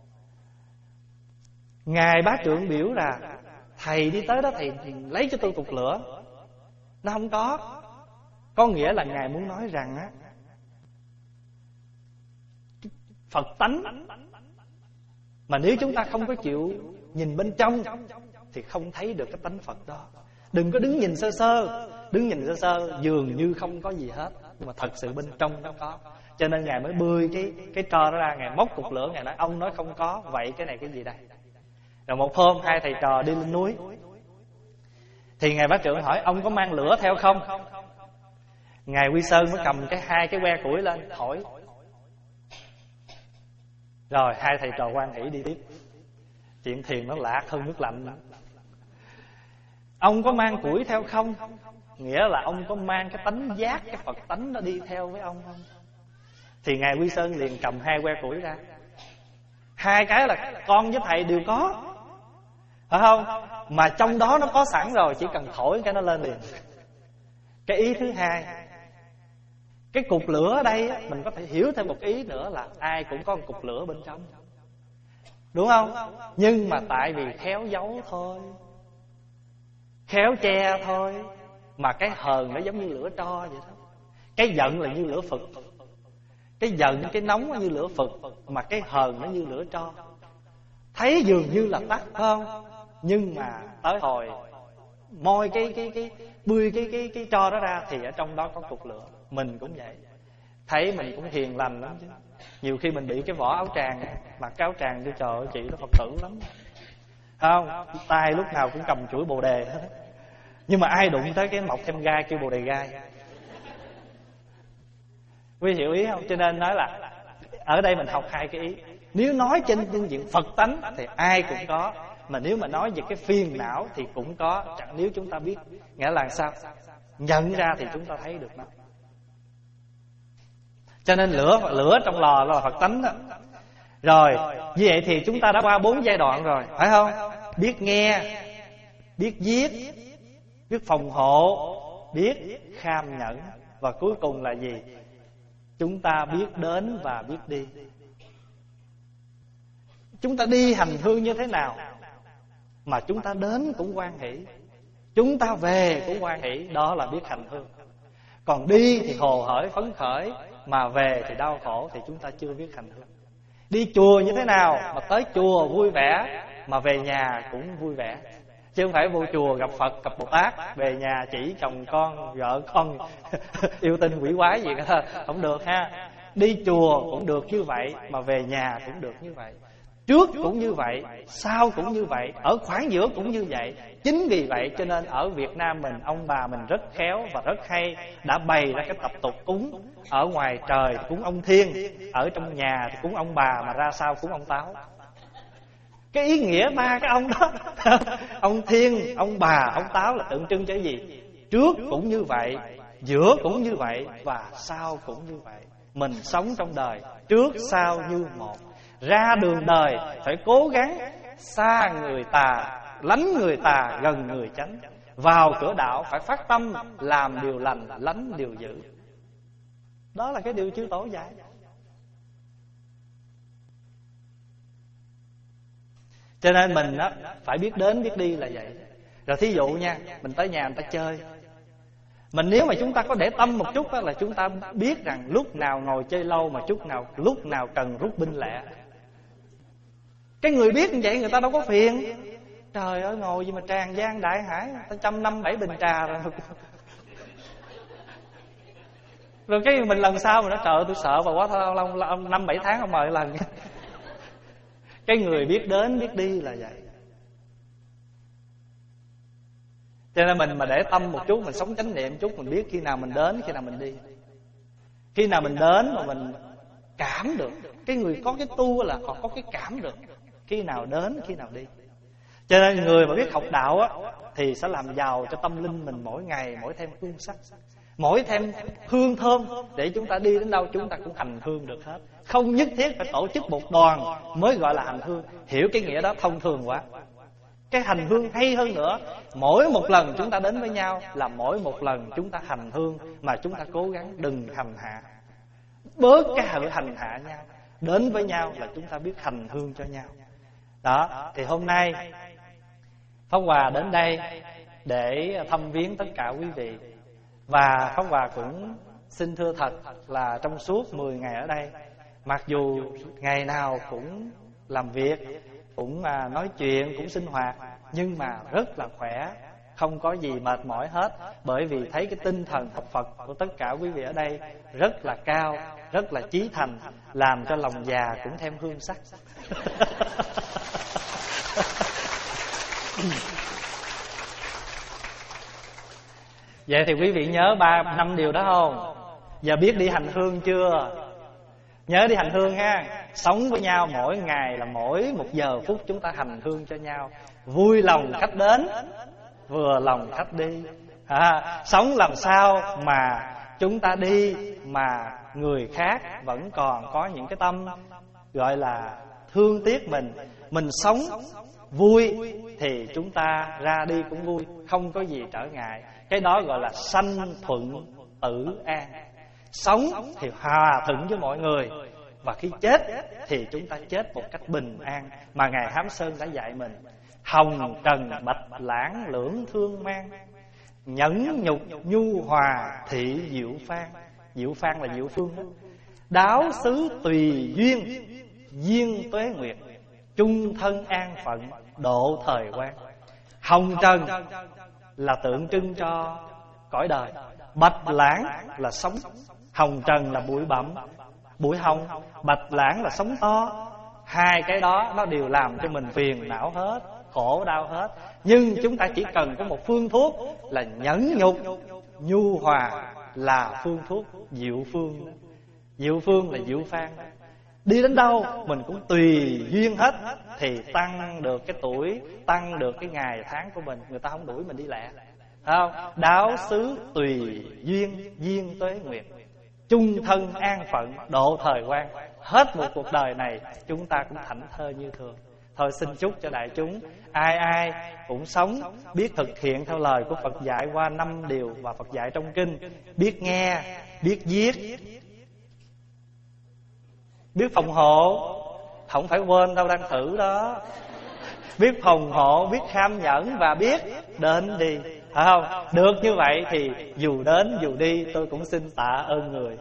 Ngài Bá Trượng biểu là: thầy đi tới đó thầy lấy cho tôi cục lửa. Nó không có. Có nghĩa là ngài muốn nói rằng á, Phật tánh mà nếu chúng ta không có chịu nhìn bên trong thì không thấy được cái tánh Phật đó. Đừng có đứng nhìn sơ sơ, đứng nhìn sơ sơ dường như không có gì hết, nhưng mà thật sự bên trong nó có. Cho nên Ngài mới bươi cái cái tro đó ra, Ngài móc cục lửa, Ngài nói ông nói không có, vậy cái này cái gì đây? Rồi một hôm hai thầy trò đi lên núi, thì Ngài Bá Trượng hỏi ông có mang lửa theo không? Ngài Quy Sơn mới cầm cái hai cái que củi lên thổi. Rồi hai thầy trò hoan hỷ đi tiếp. Chuyện thiền nó lạc hơn nước lạnh. Ông có mang củi theo không? Nghĩa là ông có mang cái tánh giác, cái Phật tánh nó đi theo với ông không? Thì Ngài Quy Sơn liền cầm hai que củi ra. Hai cái là con với thầy đều có, phải không? Mà trong đó nó có sẵn rồi, chỉ cần thổi cái nó lên liền. Cái ý thứ hai, cái cục lửa ở đây á, mình có thể hiểu thêm một ý nữa là ai cũng có một cục lửa bên trong, đúng không? Nhưng mà tại vì khéo giấu thôi, khéo che thôi. Mà cái hờn nó giống như lửa tro vậy đó. Cái giận là như lửa Phật. Cái giận, cái nóng nó như lửa Phật, mà cái hờn nó như lửa tro. Thấy dường như là tắt, phải không? Nhưng mà tới hồi moi cái cái cái bươi cái cái cái tro đó ra thì ở trong đó có cục lửa. Mình cũng vậy. Thấy mình cũng hiền lành lắm chứ. Nhiều khi mình bị cái vỏ áo tràng, mặc cái áo tràng cho trời ơi chị nó Phật tử lắm, không? Tay lúc nào cũng cầm chuỗi bồ đề hết. Nhưng mà ai đụng tới cái mọc thêm gai kêu bồ đề gai. Quý hiểu ý không? Cho nên nói là ở đây mình học hai cái ý. Nếu nói trên phương diện Phật tánh thì ai cũng có, mà nếu mà nói về cái phiền não thì cũng có. Chẳng nếu chúng ta biết, nghĩa là sao? Nhận ra thì chúng ta thấy được nó. Cho nên lửa lửa trong lò là Phật tánh đó. Rồi, như vậy thì chúng ta đã qua bốn giai đoạn rồi, phải không? Biết nghe, biết giết, biết phòng hộ, biết kham nhẫn, và cuối cùng là gì? Chúng ta biết đến và biết đi. Chúng ta đi hành hương như thế nào mà chúng ta đến cũng hoan hỷ, chúng ta về cũng hoan hỷ, đó là biết hành hương. Còn đi thì hồ hởi phấn khởi, mà về thì đau khổ thì chúng ta chưa biết hành hương. Đi chùa như thế nào mà tới chùa vui vẻ, mà về nhà cũng vui vẻ. Chứ không phải vô chùa gặp Phật, gặp Bồ Tát, về nhà chỉ chồng con, vợ con yêu tinh quỷ quái gì đó, không được ha. Đi chùa cũng được như vậy, mà về nhà cũng được như vậy. Trước cũng như vậy, sau cũng như vậy, ở khoảng giữa cũng như vậy. Chính vì vậy cho nên ở Việt Nam mình, ông bà mình rất khéo và rất hay đã bày ra cái tập tục cúng. Ở ngoài trời cúng ông Thiên, ở trong nhà thì cúng ông bà, mà ra sao cúng ông Táo. Cái ý nghĩa ba cái ông đó ông Thiên, ông bà, ông Táo là tượng trưng cho cái gì? Trước cũng như vậy, giữa cũng như vậy, và sau cũng như vậy. Mình sống trong đời trước sau như một. Ra đường đời phải cố gắng xa người tà, lánh người tà, gần người chánh. Vào cửa đạo phải phát tâm làm điều lành, lánh điều dữ. Đó là cái điều chư tổ dạy. Cho nên mình á, phải biết đến biết đi là vậy. Rồi thí dụ nha, mình tới nhà người ta chơi, mình nếu mà chúng ta có để tâm một chút á, là chúng ta biết rằng lúc nào ngồi chơi lâu, mà chút nào lúc nào cần rút binh lẹ. Cái người biết như vậy người ta đâu có phiền. Trời ơi ngồi gì mà tràn gian đại hải, ta trăm năm bảy bình trà rồi. Rồi cái mình lần sau mình nói trời ơi tôi sợ và quá lâu lâu năm bảy tháng không mời lần. Cái người biết đến biết đi là vậy. Cho nên mình mà để tâm một chút, mình sống chánh niệm một chút, mình biết khi nào mình đến, khi nào mình đi. Khi nào mình đến mà mình cảm được. Cái người có cái tu là họ có cái cảm được khi nào đến, khi nào đi. Cho nên người mà biết học đạo á, thì sẽ làm giàu cho tâm linh mình mỗi ngày, mỗi thêm hương sắc, mỗi thêm hương thơm, để chúng ta đi đến đâu chúng ta cũng hành hương được hết. Không nhất thiết phải tổ chức một đoàn mới gọi là hành hương. Hiểu cái nghĩa đó thông thường quá. Cái hành hương hay hơn nữa, mỗi một lần chúng ta đến với nhau là mỗi một lần chúng ta hành hương, mà chúng ta cố gắng đừng hành hạ, bớt cái sự hành hạ nhau. Đến với nhau là chúng ta biết hành hương cho nhau. Đó, thì hôm nay Pháp Hòa đến đây để thăm viếng tất cả quý vị. Và Pháp Hòa cũng xin thưa thật là trong suốt mười ngày ở đây, mặc dù ngày nào cũng làm việc, cũng nói chuyện, cũng sinh hoạt, nhưng mà rất là khỏe, không có gì mệt mỏi hết. Bởi vì thấy cái tinh thần học Phật của tất cả quý vị ở đây rất là cao, rất là chí thành, làm cho lòng già cũng thêm hương sắc. Vậy thì quý vị nhớ ba năm điều đó không? Giờ biết đi hành hương chưa? Nhớ đi hành hương ha. Sống với nhau mỗi ngày là mỗi một giờ phút chúng ta hành hương cho nhau. Vui lòng khách đến, vừa lòng khách đi. à, Sống làm sao mà chúng ta đi mà người khác vẫn còn có những cái tâm gọi là thương tiếc mình. Mình sống vui thì chúng ta ra đi cũng vui, không có gì trở ngại. Cái đó gọi là sanh thuận tử an. Sống thì hòa thuận với mọi người, và khi chết thì chúng ta chết một cách bình an. Mà Ngài Hám Sơn đã dạy mình: hồng trần bạch lãng lưỡng thương mang, nhẫn nhục nhu hòa thị diệu phan. Diệu phan là diệu phương đó. Đáo xứ tùy duyên, duyên tuế nguyệt, chung thân an phận độ thời quan. Hồng trần là tượng trưng cho cõi đời, bạch lãng là sống. Hồng trần là bụi bặm, bụi hồng. Bạch lãng là sống to. Hai cái đó nó đều làm cho mình phiền não hết, khổ đau hết. Nhưng chúng ta chỉ cần có một phương thuốc là nhẫn nhục nhu hòa, là phương thuốc diệu phương. Diệu phương là diệu phan. Đi đến đâu mình cũng tùy duyên hết, thì tăng được cái tuổi, tăng được cái ngày tháng của mình. Người ta không đuổi mình đi lẹ, không? Đáo xứ tùy duyên, duyên tuế nguyệt, chung thân an phận độ thời quan. Hết một cuộc đời này chúng ta cũng thảnh thơi như thường. Thôi xin chúc cho đại chúng ai ai cũng sống biết thực hiện theo lời của Phật dạy qua năm điều và Phật dạy trong kinh. Biết nghe, biết viết, biết phòng hộ. Không phải quên đâu, đang thử đó. Biết phòng hộ, biết kham nhẫn và biết đến đi, phải không? Được như vậy thì dù đến dù đi tôi cũng xin tạ ơn người.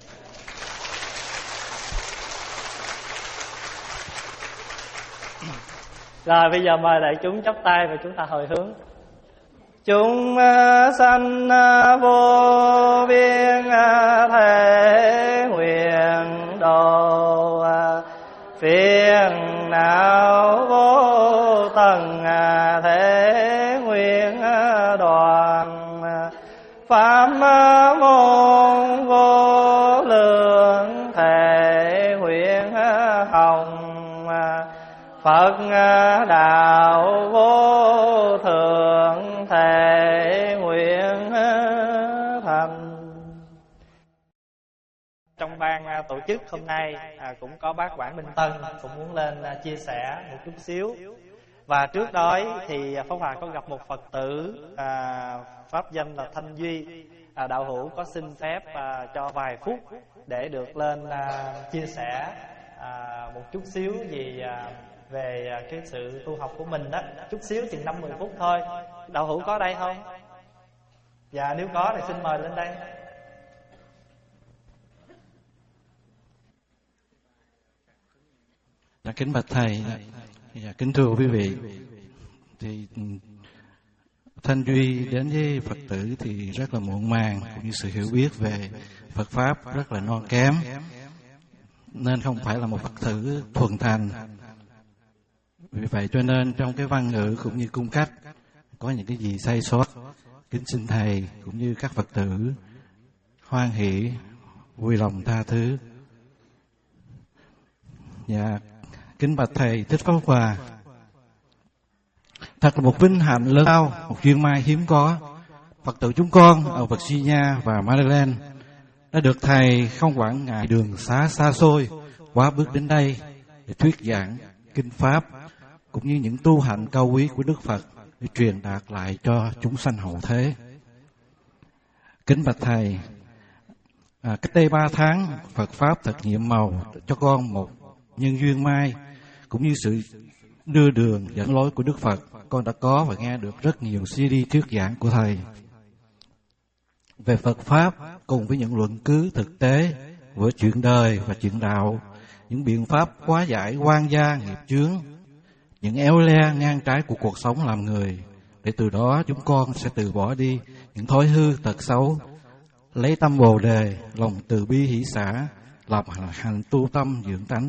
Rồi bây giờ mời đại chúng chắp tay và chúng ta hồi hướng. Chúng sanh vô biên thể nguyện độ, phiền não vô tận thể nguyện đoàn, pháp môn vô lượng thể nguyện hồng, Phật đạo vô thượng thể nguyện thành. Trong ban tổ chức hôm nay à, cũng có bác Quảng Minh Tân cũng muốn lên à, chia sẻ một chút xíu. Và trước đó thì Pháp Hòa có gặp một Phật tử à, pháp danh là Thanh Duy. à, Đạo hữu có xin phép à, cho vài phút để được lên à, chia sẻ à, một chút xíu gì à, về cái sự tu học của mình đó. Chút xíu chừng năm mười phút thôi. Đạo hữu có đây không? Dạ nếu có thì xin mời lên đây. Dạ, kính bạch thầy, dạ, kính thưa quý vị, thì Thanh Duy đến với Phật tử thì rất là muộn màng, cũng như sự hiểu biết về Phật pháp rất là non kém, nên không phải là một Phật tử thuần thành. Vì vậy cho nên trong cái văn ngữ cũng như cung cách có những cái gì sai sót, kính xin thầy cũng như các Phật tử hoan hỷ vui lòng tha thứ. Dạ, kính bạch thầy Thích Pháp Hòa, thật là một vinh hạnh lớn lao, một duyên may hiếm có. Phật tử chúng con ở Virginia và Maryland đã được thầy không quản ngại đường xá xa xôi quá bước đến đây để thuyết giảng kinh pháp cũng như những tu hạnh cao quý của Đức Phật để truyền đạt lại cho chúng sanh hậu thế. Kính bạch thầy, à, cách đây ba tháng Phật pháp thật nhiệm màu cho con một nhân duyên may cũng như sự đưa đường dẫn lối của Đức Phật. Con đã có và nghe được rất nhiều xê đê thuyết giảng của thầy về Phật pháp, cùng với những luận cứ thực tế với chuyện đời và chuyện đạo, những biện pháp hóa giải oan gia nghiệp chướng, những éo le ngang trái của cuộc sống làm người, để từ đó chúng con sẽ từ bỏ đi những thói hư tật xấu, lấy tâm Bồ Đề, lòng từ bi hỷ xả, làm hành tu tâm dưỡng tánh.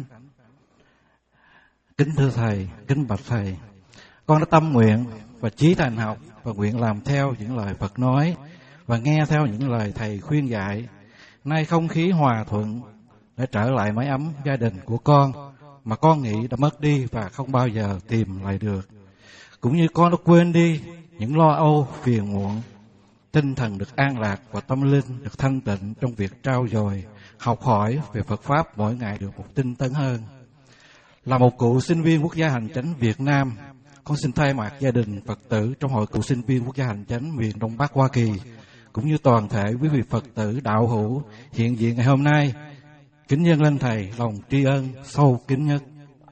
Kính thưa Thầy, kính bạch Thầy, con đã tâm nguyện và chí thành học và nguyện làm theo những lời Phật nói và nghe theo những lời Thầy khuyên dạy. Nay không khí hòa thuận để trở lại mái ấm gia đình của con mà con nghĩ đã mất đi và không bao giờ tìm lại được. Cũng như con đã quên đi những lo âu, phiền muộn, tinh thần được an lạc và tâm linh được thanh tịnh trong việc trau dồi, học hỏi về Phật Pháp mỗi ngày được một tinh tấn hơn. Là một cựu sinh viên Quốc gia Hành Chánh Việt Nam, con xin thay mặt gia đình Phật tử trong Hội cựu sinh viên Quốc gia Hành Chánh miền Đông Bắc Hoa Kỳ, cũng như toàn thể quý vị Phật tử đạo hữu hiện diện ngày hôm nay, kính dâng lên Thầy lòng tri ân sâu kín nhất.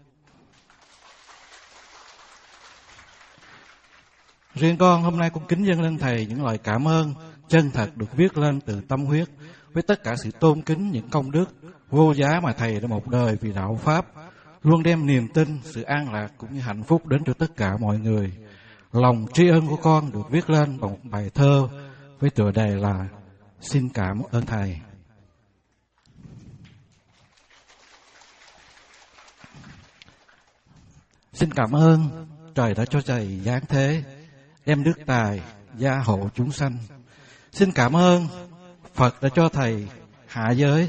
Riêng con hôm nay cũng kính dâng lên Thầy những lời cảm ơn chân thật được viết lên từ tâm huyết, với tất cả sự tôn kính những công đức vô giá mà Thầy đã một đời vì đạo Pháp, luôn đem niềm tin, sự an lạc cũng như hạnh phúc đến cho tất cả mọi người. Lòng tri ân của con được viết lên bằng một bài thơ với tựa đề là Xin cảm ơn Thầy. Xin cảm ơn trời đã cho Thầy giáng thế, đem đức tài gia hộ chúng sanh. Xin cảm ơn Phật đã cho Thầy hạ giới,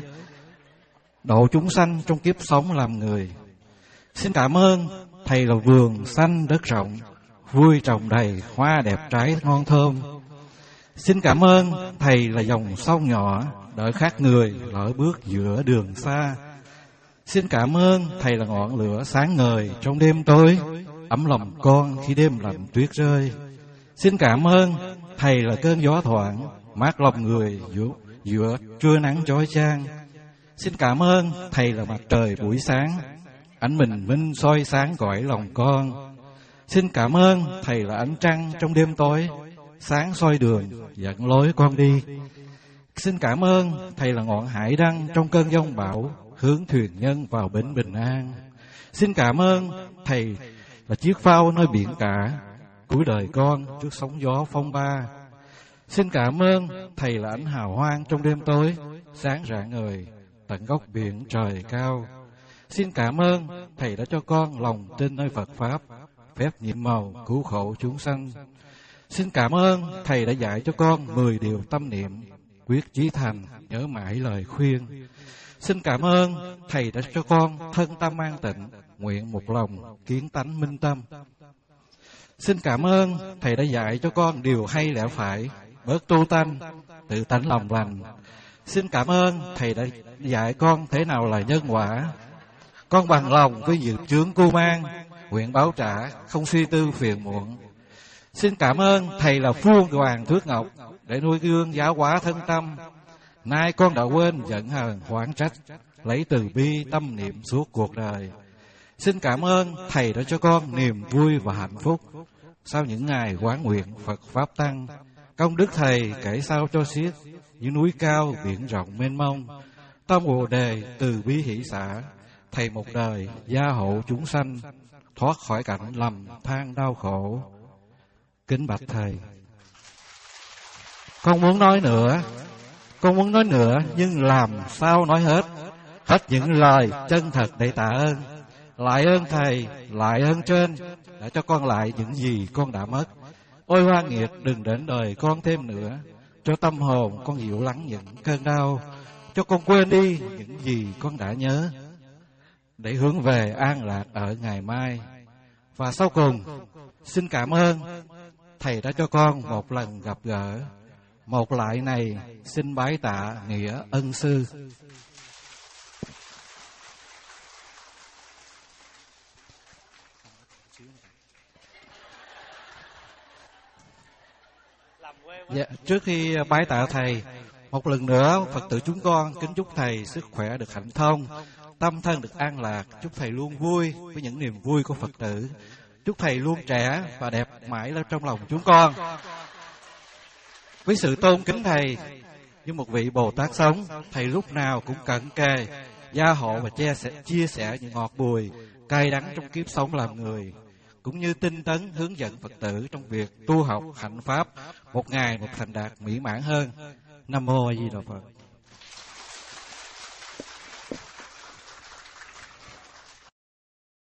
độ chúng sanh trong kiếp sống làm người. Xin cảm ơn Thầy là vườn xanh đất rộng, vui trồng đầy hoa đẹp trái ngon thơm. Xin cảm ơn Thầy là dòng sông nhỏ, đợi khác người lỡ bước giữa đường xa. Xin cảm ơn Thầy là ngọn lửa sáng ngời trong đêm tối, ấm lòng con khi đêm lạnh tuyết rơi. Xin cảm ơn Thầy là cơn gió thoảng, mát lòng người giữa, giữa trưa nắng chói chang. Xin cảm ơn Thầy là mặt trời buổi sáng, ánh bình minh soi sáng cõi lòng con. Xin cảm ơn Thầy là ánh trăng trong đêm tối, sáng soi đường dẫn lối con đi. Xin cảm ơn Thầy là ngọn hải đăng trong cơn giông bão, hướng thuyền nhân vào bến bình an. Xin cảm ơn Thầy là chiếc phao nơi biển cả, cuối đời con trước sóng gió phong ba. Xin cảm ơn Thầy là ánh hào quang trong đêm tối, sáng rạng ngời tận góc biển trời cao. Xin cảm ơn Thầy đã cho con lòng tin nơi Phật Pháp, phép nhiệm màu cứu khổ chúng sanh. Xin cảm ơn Thầy đã dạy cho con mười điều tâm niệm, quyết chí thành, nhớ mãi lời khuyên. Xin cảm ơn Thầy đã cho con thân tâm an tịnh, nguyện một lòng kiến tánh minh tâm. Xin cảm ơn Thầy đã dạy cho con điều hay lẽ phải, bớt tu tanh, tự tánh lòng lành. Xin cảm ơn Thầy đã dạy con thế nào là nhân quả. Con bằng lòng với dự chướng cu mang, nguyện báo trả, không suy tư phiền muộn. Xin cảm ơn Thầy là phuông hoàng thước ngọc, để nuôi gương giáo hóa thân tâm. Nay con đã quên giận hờn oán trách, lấy từ bi tâm niệm suốt cuộc đời. Xin cảm ơn Thầy đã cho con niềm vui và hạnh phúc sau những ngày quán nguyện Phật Pháp tăng. Công đức Thầy kể sao cho xiết, như núi cao biển rộng mênh mông. Tâm Bồ Đề từ bi hỷ xả, Thầy một đời gia hộ chúng sanh, thoát khỏi cảnh lầm than đau khổ. Kính bạch Thầy, con muốn nói nữa, con muốn nói nữa nhưng làm sao nói hết, hết những lời chân thật để tạ ơn. Lại ơn Thầy, lại ơn trên, đã cho con lại những gì con đã mất. Ôi hoa nghiệt đừng đến đời con thêm nữa, cho tâm hồn con dịu lắng những cơn đau, cho con quên đi những gì con đã nhớ, để hướng về an lạc ở ngày mai. Và sau cùng, xin cảm ơn Thầy đã cho con một lần gặp gỡ, một lại này xin bái tạ nghĩa ân sư. Dạ, trước khi bái tạ Thầy, một lần nữa Phật tử chúng con kính chúc Thầy sức khỏe được hạnh thông, tâm thân được an lạc, chúc Thầy luôn vui với những niềm vui của Phật tử, chúc Thầy luôn trẻ và đẹp mãi lên trong lòng chúng con. Với sự tôn kính Thầy như một vị Bồ Tát sống, Thầy lúc nào cũng cận kề, gia hộ và chia sẻ, chia sẻ những ngọt bùi, cay đắng trong kiếp sống làm người. cũng như tinh tấn hướng dẫn Phật tử trong việc tu học hạnh pháp, một ngày một thành đạt mỹ mãn hơn. Nam mô A Di Đà Phật.